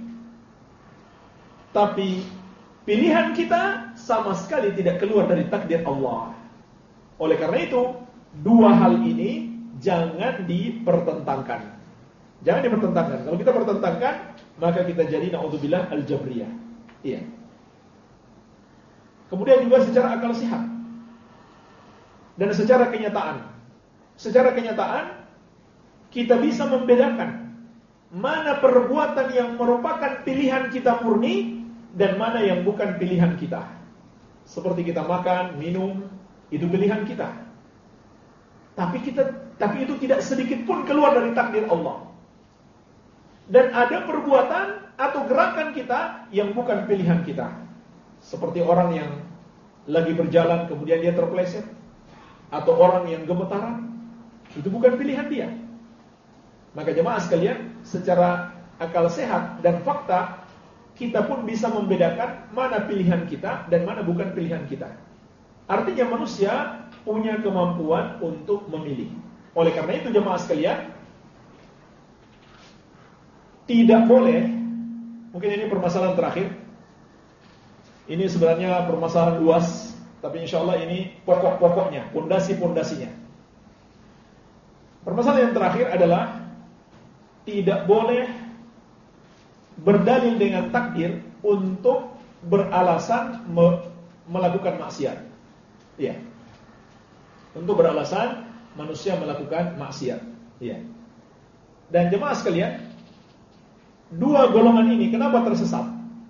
Speaker 2: tapi pilihan kita sama sekali tidak keluar dari takdir Allah. Oleh karena itu, dua hal ini jangan dipertentangkan. Jangan dipertentangkan. Kalau kita pertentangkan, maka kita jadi na'udzubillah al-jabriyah. Iya. Kemudian juga secara akal sehat dan secara kenyataan. Secara kenyataan kita bisa membedakan mana perbuatan yang merupakan pilihan kita murni dan mana yang bukan pilihan kita. Seperti kita makan, minum, itu pilihan kita. Tapi kita tapi itu tidak sedikit pun keluar dari takdir Allah. Dan ada perbuatan atau gerakan kita yang bukan pilihan kita. Seperti orang yang lagi berjalan kemudian dia terpeleset, atau orang yang gemetaran, itu bukan pilihan dia. Maka jemaah sekalian, secara akal sehat dan fakta, kita pun bisa membedakan mana pilihan kita dan mana bukan pilihan kita. Artinya manusia punya kemampuan untuk memilih. Oleh karena itu jemaah sekalian, tidak boleh, mungkin ini permasalahan terakhir. Ini sebenarnya permasalahan luas, tapi insya Allah ini pokok-pokoknya, pondasi-pondasinya. Permasalahan yang terakhir adalah tidak boleh berdalil dengan takdir untuk beralasan me- melakukan maksiat. Iya. Untuk beralasan manusia melakukan maksiat. Iya. Dan jemaah sekalian, dua golongan ini kenapa tersesat?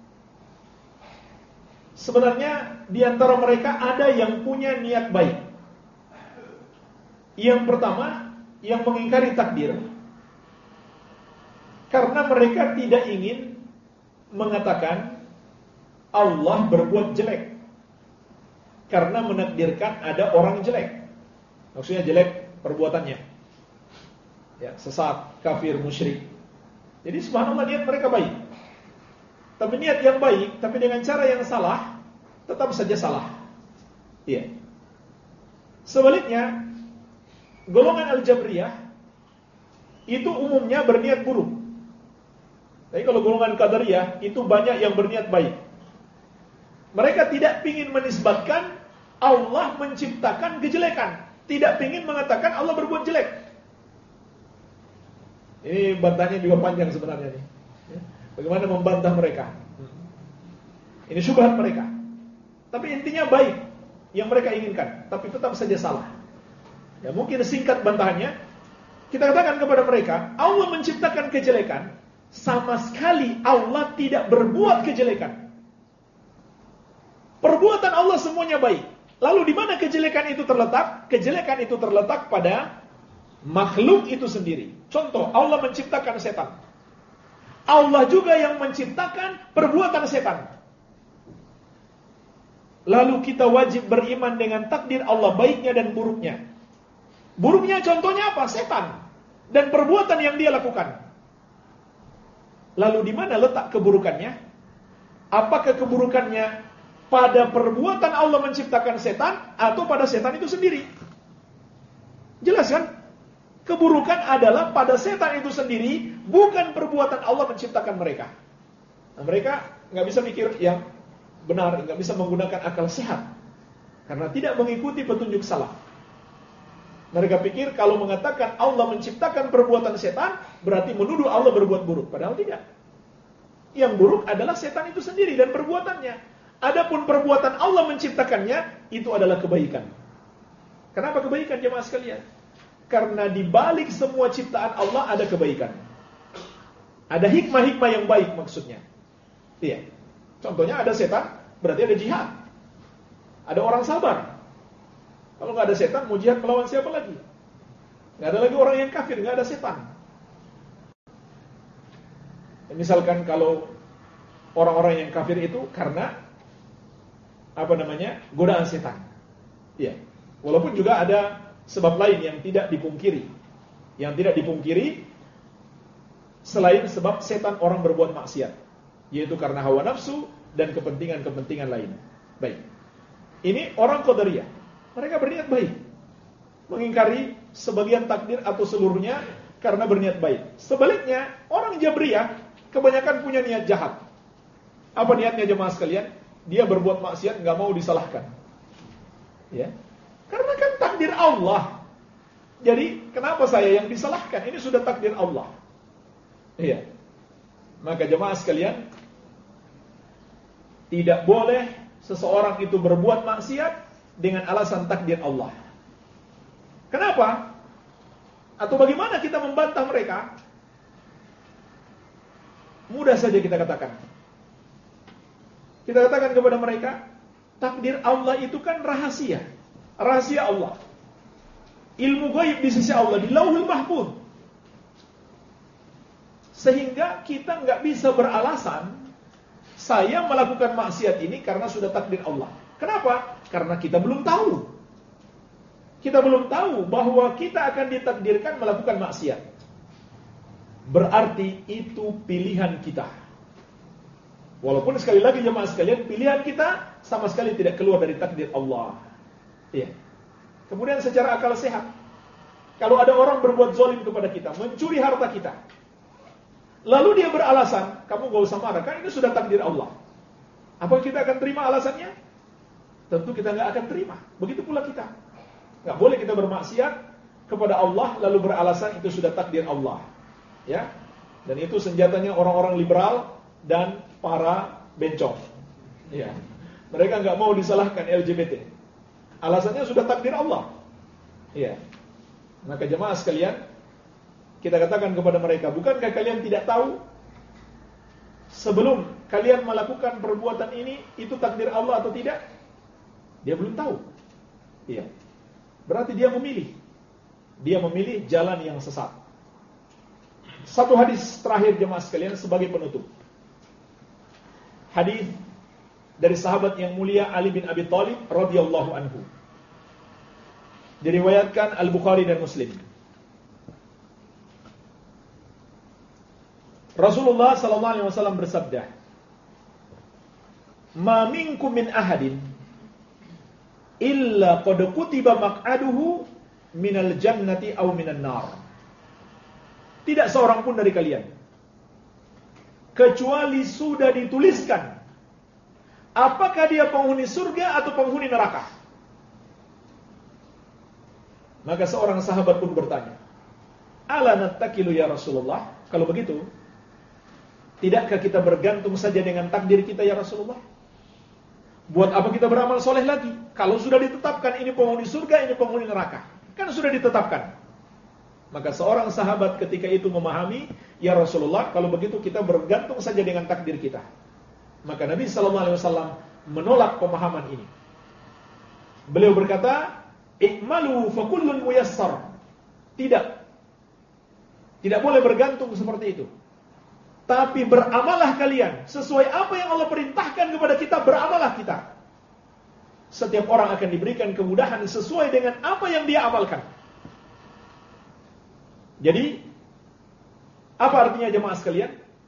Speaker 2: Sebenarnya di antara mereka ada yang punya niat baik. Yang pertama, yang mengingkari takdir karena mereka tidak ingin mengatakan Allah berbuat jelek, karena menakdirkan ada orang jelek. Maksudnya jelek perbuatannya, ya, sesat, kafir, musyrik. Jadi subhanallah niat mereka baik, tapi niat yang baik tapi dengan cara yang salah tetap saja salah. Iya. Sebaliknya, golongan al-jabriyah itu umumnya berniat buruk. Tapi kalau golongan qadariyah itu banyak yang berniat baik. Mereka tidak ingin menisbatkan Allah menciptakan kejelekan, tidak ingin mengatakan Allah berbuat jelek. Ini bantahnya juga panjang sebenarnya nih. Bagaimana membantah mereka? Ini syubhat mereka. Tapi intinya baik yang mereka inginkan, tapi tetap saja salah. Ya mungkin singkat bantahannya, kita katakan kepada mereka, Allah menciptakan kejelekan, sama sekali Allah tidak berbuat kejelekan. Perbuatan Allah semuanya baik. Lalu di mana kejelekan itu terletak? Kejelekan itu terletak pada makhluk itu sendiri. Contoh, Allah menciptakan setan. Allah juga yang menciptakan perbuatan setan. Lalu kita wajib beriman dengan takdir Allah, baiknya dan buruknya. Buruknya contohnya apa? Setan dan perbuatan yang dia lakukan. Lalu di mana letak keburukannya? Apakah keburukannya pada perbuatan Allah menciptakan setan atau pada setan itu sendiri? Jelas kan? Keburukan adalah pada setan itu sendiri, bukan perbuatan Allah menciptakan mereka. Nah, mereka nggak bisa mikir yang benar, nggak bisa menggunakan akal sehat karena tidak mengikuti petunjuk salaf. Mereka pikir kalau mengatakan Allah menciptakan perbuatan setan berarti menuduh Allah berbuat buruk, padahal tidak. Yang buruk adalah setan itu sendiri dan perbuatannya. Adapun perbuatan Allah menciptakannya itu adalah kebaikan. Kenapa kebaikan jemaah sekalian? Karena di balik semua ciptaan Allah ada kebaikan. Ada hikmah-hikmah yang baik maksudnya. Iya. Contohnya ada setan, berarti ada jihad. Ada orang sabar. Kalau nggak ada setan, mau jihad melawan siapa lagi? Nggak ada lagi orang yang kafir, nggak ada setan. Misalkan kalau orang-orang yang kafir itu karena apa namanya, godaan setan. Ya, walaupun juga ada sebab lain yang tidak dipungkiri, yang tidak dipungkiri selain sebab setan orang berbuat maksiat, yaitu karena hawa nafsu dan kepentingan-kepentingan lain. Baik, ini orang Qadariyah, mereka berniat baik, mengingkari sebagian takdir atau seluruhnya karena berniat baik. Sebaliknya, orang Jabriyah kebanyakan punya niat jahat. Apa niatnya jemaah sekalian? Dia berbuat maksiat, nggak mau disalahkan. Ya, karena kan takdir Allah. Jadi kenapa saya yang disalahkan? Ini sudah takdir Allah. Iya. Maka jemaah sekalian, tidak boleh seseorang itu berbuat maksiat dengan alasan takdir Allah. Kenapa? Atau bagaimana kita membantah mereka? Mudah saja kita katakan. Kita katakan kepada mereka, takdir Allah itu kan rahasia. Rahasia Allah. Ilmu gaib di sisi Allah, di Lauhul Mahfuz. Sehingga kita nggak bisa beralasan saya melakukan maksiat ini karena sudah takdir Allah. Kenapa? Karena kita belum tahu. Kita belum tahu bahwa kita akan ditakdirkan melakukan maksiat. Berarti itu pilihan kita. Walaupun sekali lagi jemaah sekalian, pilihan kita sama sekali tidak keluar dari takdir Allah. Iya. Kemudian secara akal sehat, kalau ada orang berbuat zalim kepada kita, mencuri harta kita, lalu dia beralasan, kamu gak usah marah, kan ini sudah takdir Allah. Apa kita akan terima alasannya? Tentu kita gak akan terima. Begitu pula kita. Gak boleh kita bermaksiat kepada Allah lalu beralasan itu sudah takdir Allah. Ya, dan itu senjatanya orang-orang liberal dan para bencong. Ya, mereka nggak mau disalahkan L G B T. Alasannya sudah takdir Allah. Ya, maka jemaah sekalian, kita katakan kepada mereka, bukankah kalian tidak tahu sebelum kalian melakukan perbuatan ini itu takdir Allah atau tidak? Dia belum tahu. Iya, berarti dia memilih. Dia memilih jalan yang sesat. Satu hadis terakhir jemaah sekalian sebagai penutup. Hadis dari sahabat yang mulia Ali bin Abi Thalib radhiyallahu anhu. Diriwayatkan Al-Bukhari dan Muslim. Rasulullah sallallahu alaihi wasallam bersabda, "Ma minkum min ahadin illa qad kutiba maq'aduhu minal jannati aw minan nar." Tidak seorang pun dari kalian kecuali sudah dituliskan apakah dia penghuni surga atau penghuni neraka. Maka seorang sahabat pun bertanya, "Ala nattakilu ya Rasulullah?" Kalau begitu, tidakkah kita bergantung saja dengan takdir kita ya Rasulullah? Buat apa kita beramal soleh lagi? Kalau sudah ditetapkan ini penghuni surga, ini penghuni neraka, kan sudah ditetapkan. Maka seorang sahabat ketika itu memahami, ya Rasulullah, kalau begitu kita bergantung saja dengan takdir kita. Maka Nabi sallallahu alaihi wasallam menolak pemahaman ini. Beliau berkata, "I'malu fa kullun muyassar." Tidak. Tidak boleh bergantung seperti itu. Tapi beramalah kalian sesuai apa yang Allah perintahkan kepada kita, beramalah kita. Setiap orang akan diberikan kemudahan sesuai dengan apa yang dia amalkan. Jadi, apa artinya jemaah sekalian?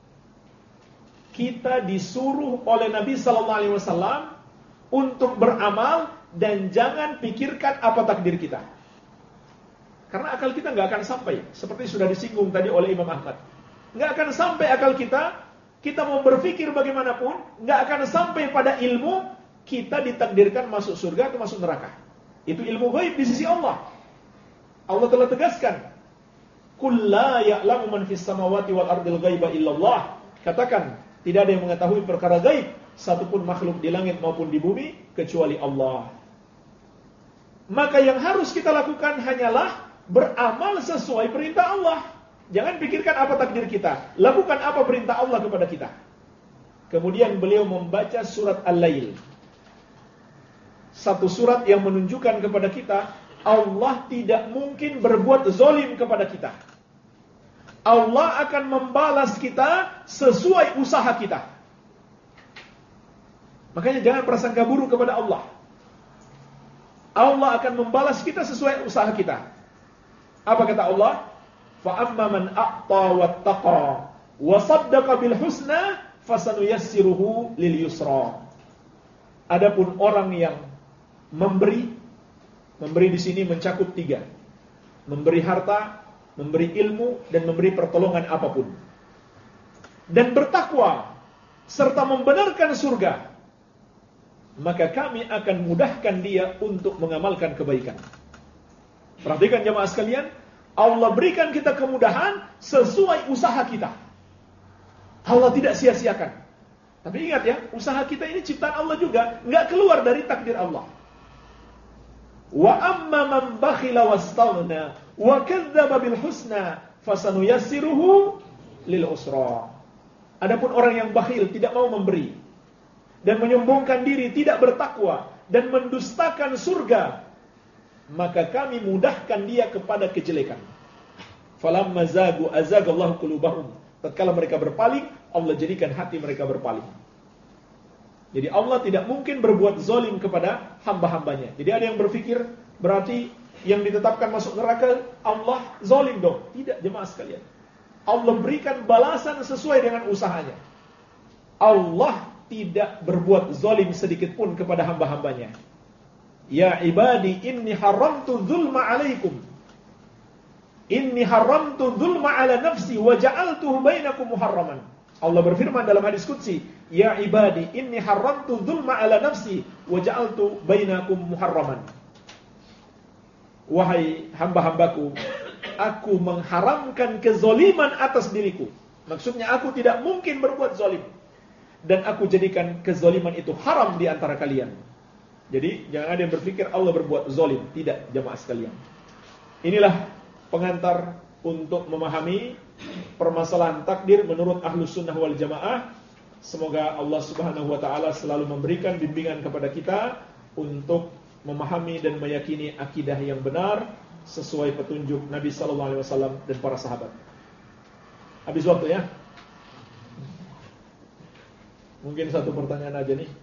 Speaker 2: Kita disuruh oleh Nabi sallallahu alaihi wasallam untuk beramal dan jangan pikirkan apa takdir kita. Karena akal kita nggak akan sampai, seperti sudah disinggung tadi oleh Imam Ahmad. Nggak akan sampai akal kita, kita mau berpikir bagaimanapun, nggak akan sampai pada ilmu kita ditakdirkan masuk surga atau masuk neraka. Itu ilmu gaib di sisi Allah. Allah telah tegaskan, "Qul la ya'lamu man fis samawati wal ardil ghaiba illallah." Katakan, tidak ada yang mengetahui perkara gaib satupun makhluk di langit maupun di bumi kecuali Allah. Maka yang harus kita lakukan hanyalah beramal sesuai perintah Allah. Jangan pikirkan apa takdir kita, lakukan apa perintah Allah kepada kita. Kemudian beliau membaca surat Al-Lail. satu surat yang menunjukkan kepada kita Allah tidak mungkin berbuat zalim kepada kita. Allah akan membalas kita sesuai usaha kita. Makanya jangan prasangka buruk kepada Allah. Allah akan membalas kita sesuai usaha kita. Apa kata Allah? Fa amma man a'ta wattaqa wa saddaqa bil husna fasanuyassiruhu lil yusra. Adapun orang yang memberi, memberi di sini mencakup tiga. Memberi harta, memberi ilmu, dan memberi pertolongan apapun. Dan bertakwa serta membenarkan surga, maka kami akan mudahkan dia untuk mengamalkan kebaikan. Perhatikan jemaah sekalian, Allah berikan kita kemudahan sesuai usaha kita. Allah tidak sia-siakan. Tapi ingat ya, usaha kita ini ciptaan Allah juga, enggak keluar dari takdir Allah. Wa amma man bakhila wastaghna wa kadzdzaba bil husna fasanuyassiruhu lil usra. Adapun orang yang bakhil, tidak mau memberi dan menyombongkan diri, tidak bertakwa dan mendustakan surga, maka kami mudahkan dia kepada kejelekan. Falamma zagu azagallahu qulubahum. Tatkala mereka berpaling, Allah jadikan hati mereka berpaling. Jadi Allah tidak mungkin berbuat zalim kepada hamba-hambanya. Jadi ada yang berpikir berarti yang ditetapkan masuk neraka Allah zalim dong. Tidak, jemaah sekalian. Allah berikan balasan sesuai dengan usahanya. Allah tidak berbuat zalim sedikit pun kepada hamba-hambanya. Ya ibadi inni haramtu dzulma alaikum. Inni haramtu dzulma ala nafsi wa ja'altuhu bainakum muharraman. Allah berfirman dalam hadis qudsi, ya ibadi inni haramtu dzulma ala nafsi wa ja'altu bainakum muharraman. Wahai hamba-hambaku, aku mengharamkan kezaliman atas diriku. Maksudnya aku tidak mungkin berbuat zalim, dan aku jadikan kezaliman itu haram di antara kalian. Jadi jangan ada yang berpikir Allah berbuat zalim. Tidak, jemaah sekalian. Inilah pengantar untuk memahami permasalahan takdir menurut Ahlus Sunnah wal Jamaah. Semoga Allah Subhanahu wa taala selalu memberikan bimbingan kepada kita untuk memahami dan meyakini akidah yang benar sesuai petunjuk Nabi sallallahu alaihi wasallam dan para sahabat. Habis waktu ya. Mungkin satu pertanyaan aja nih.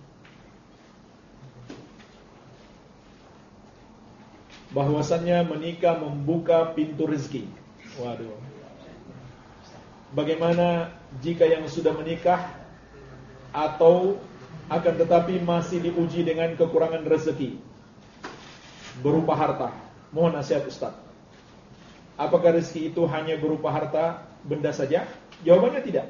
Speaker 2: Bahwasannya menikah membuka pintu rezeki. Waduh. Bagaimana jika yang sudah menikah atau akan tetapi masih diuji dengan kekurangan rezeki berupa harta? Mohon nasihat Ustaz. Apakah rezeki itu hanya berupa harta benda saja? Jawabannya tidak.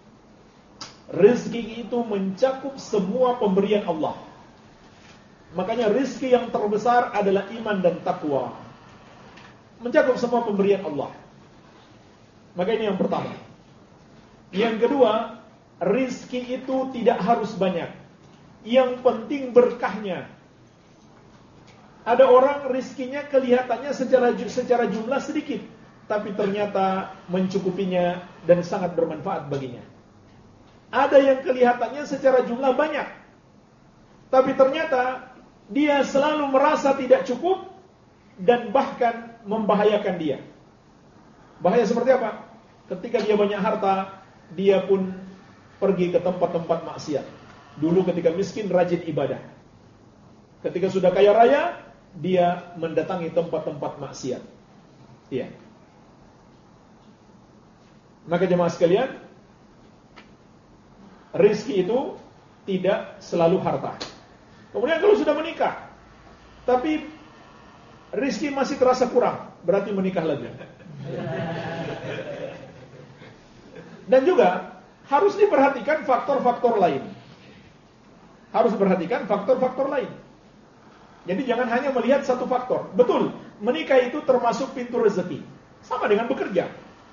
Speaker 2: Rezeki itu mencakup semua pemberian Allah. Makanya rezeki yang terbesar adalah iman dan takwa. Mencakup semua pemberian Allah. Maka ini yang pertama. Yang kedua, rezeki itu tidak harus banyak. Yang penting berkahnya. Ada orang rezekinya kelihatannya secara secara jumlah sedikit, tapi ternyata mencukupinya dan sangat bermanfaat baginya. Ada yang kelihatannya secara jumlah banyak, tapi ternyata dia selalu merasa tidak cukup dan bahkan membahayakan dia. Bahaya seperti apa? Ketika dia banyak harta, dia pun pergi ke tempat-tempat maksiat. Dulu ketika miskin rajin ibadah. Ketika sudah kaya raya, dia mendatangi tempat-tempat maksiat. Iya. Maka jemaah sekalian, rezeki itu tidak selalu harta. Kemudian kalau sudah menikah, tapi rezeki masih terasa kurang, berarti menikah lagi. Dan juga harus diperhatikan faktor-faktor lain. Harus diperhatikan faktor-faktor lain. Jadi jangan hanya melihat satu faktor. Betul, menikah itu termasuk pintu rezeki. Sama dengan bekerja.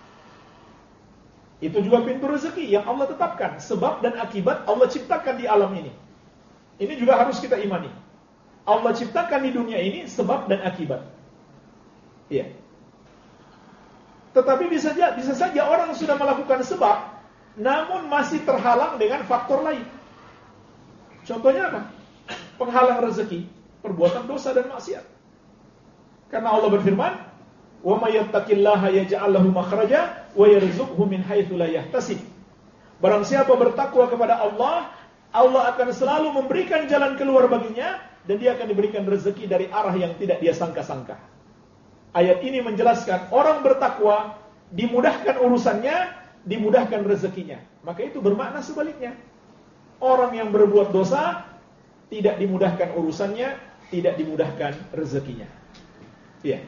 Speaker 2: Itu juga pintu rezeki yang Allah tetapkan. Sebab dan akibat Allah ciptakan di alam ini. Ini juga harus kita imani. Allah ciptakan di dunia ini sebab dan akibat. Iya. Tetapi bisa saja, bisa saja orang sudah melakukan sebab, namun masih terhalang dengan faktor lain. Contohnya apa? Penghalang rezeki. perbuatan dosa dan maksiat. Karena Allah berfirman, "Wa may yattaqillaha yaj'al lahu makhraja wa yarzuqhu min haitsu la yahtasib." Barang siapa bertakwa kepada Allah, Allah akan selalu memberikan jalan keluar baginya dan dia akan diberikan rezeki dari arah yang tidak dia sangka-sangka. Ayat ini menjelaskan orang bertakwa dimudahkan urusannya, dimudahkan rezekinya. Maka itu bermakna sebaliknya. Orang yang berbuat dosa tidak dimudahkan urusannya, tidak dimudahkan rezekinya. Iya.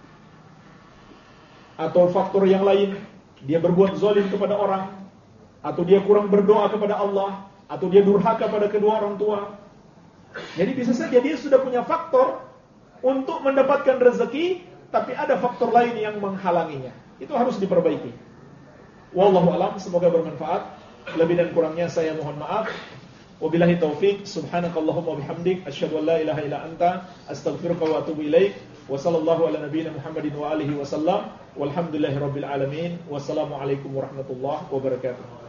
Speaker 2: Atau faktor yang lain, dia berbuat zalim kepada orang, atau dia kurang berdoa kepada Allah, atau dia durhaka pada kedua orang tua. Jadi bisa saja dia sudah punya faktor untuk mendapatkan rezeki, tapi ada faktor lain yang menghalanginya. Itu harus diperbaiki. Wallahu a'lam, semoga bermanfaat. Lebih dan kurangnya saya mohon maaf. Wabillahi taufik. Subhanakallahumma bihamdik, asyhadu an la ilaha illa anta, astaghfiruka wa atubu ilaik. Wa sallallahu ala nabiyyina Muhammadin wa alihi wasallam. Walhamdulillahirabbil alamin. Wassalamualaikum warahmatullahi wabarakatuh.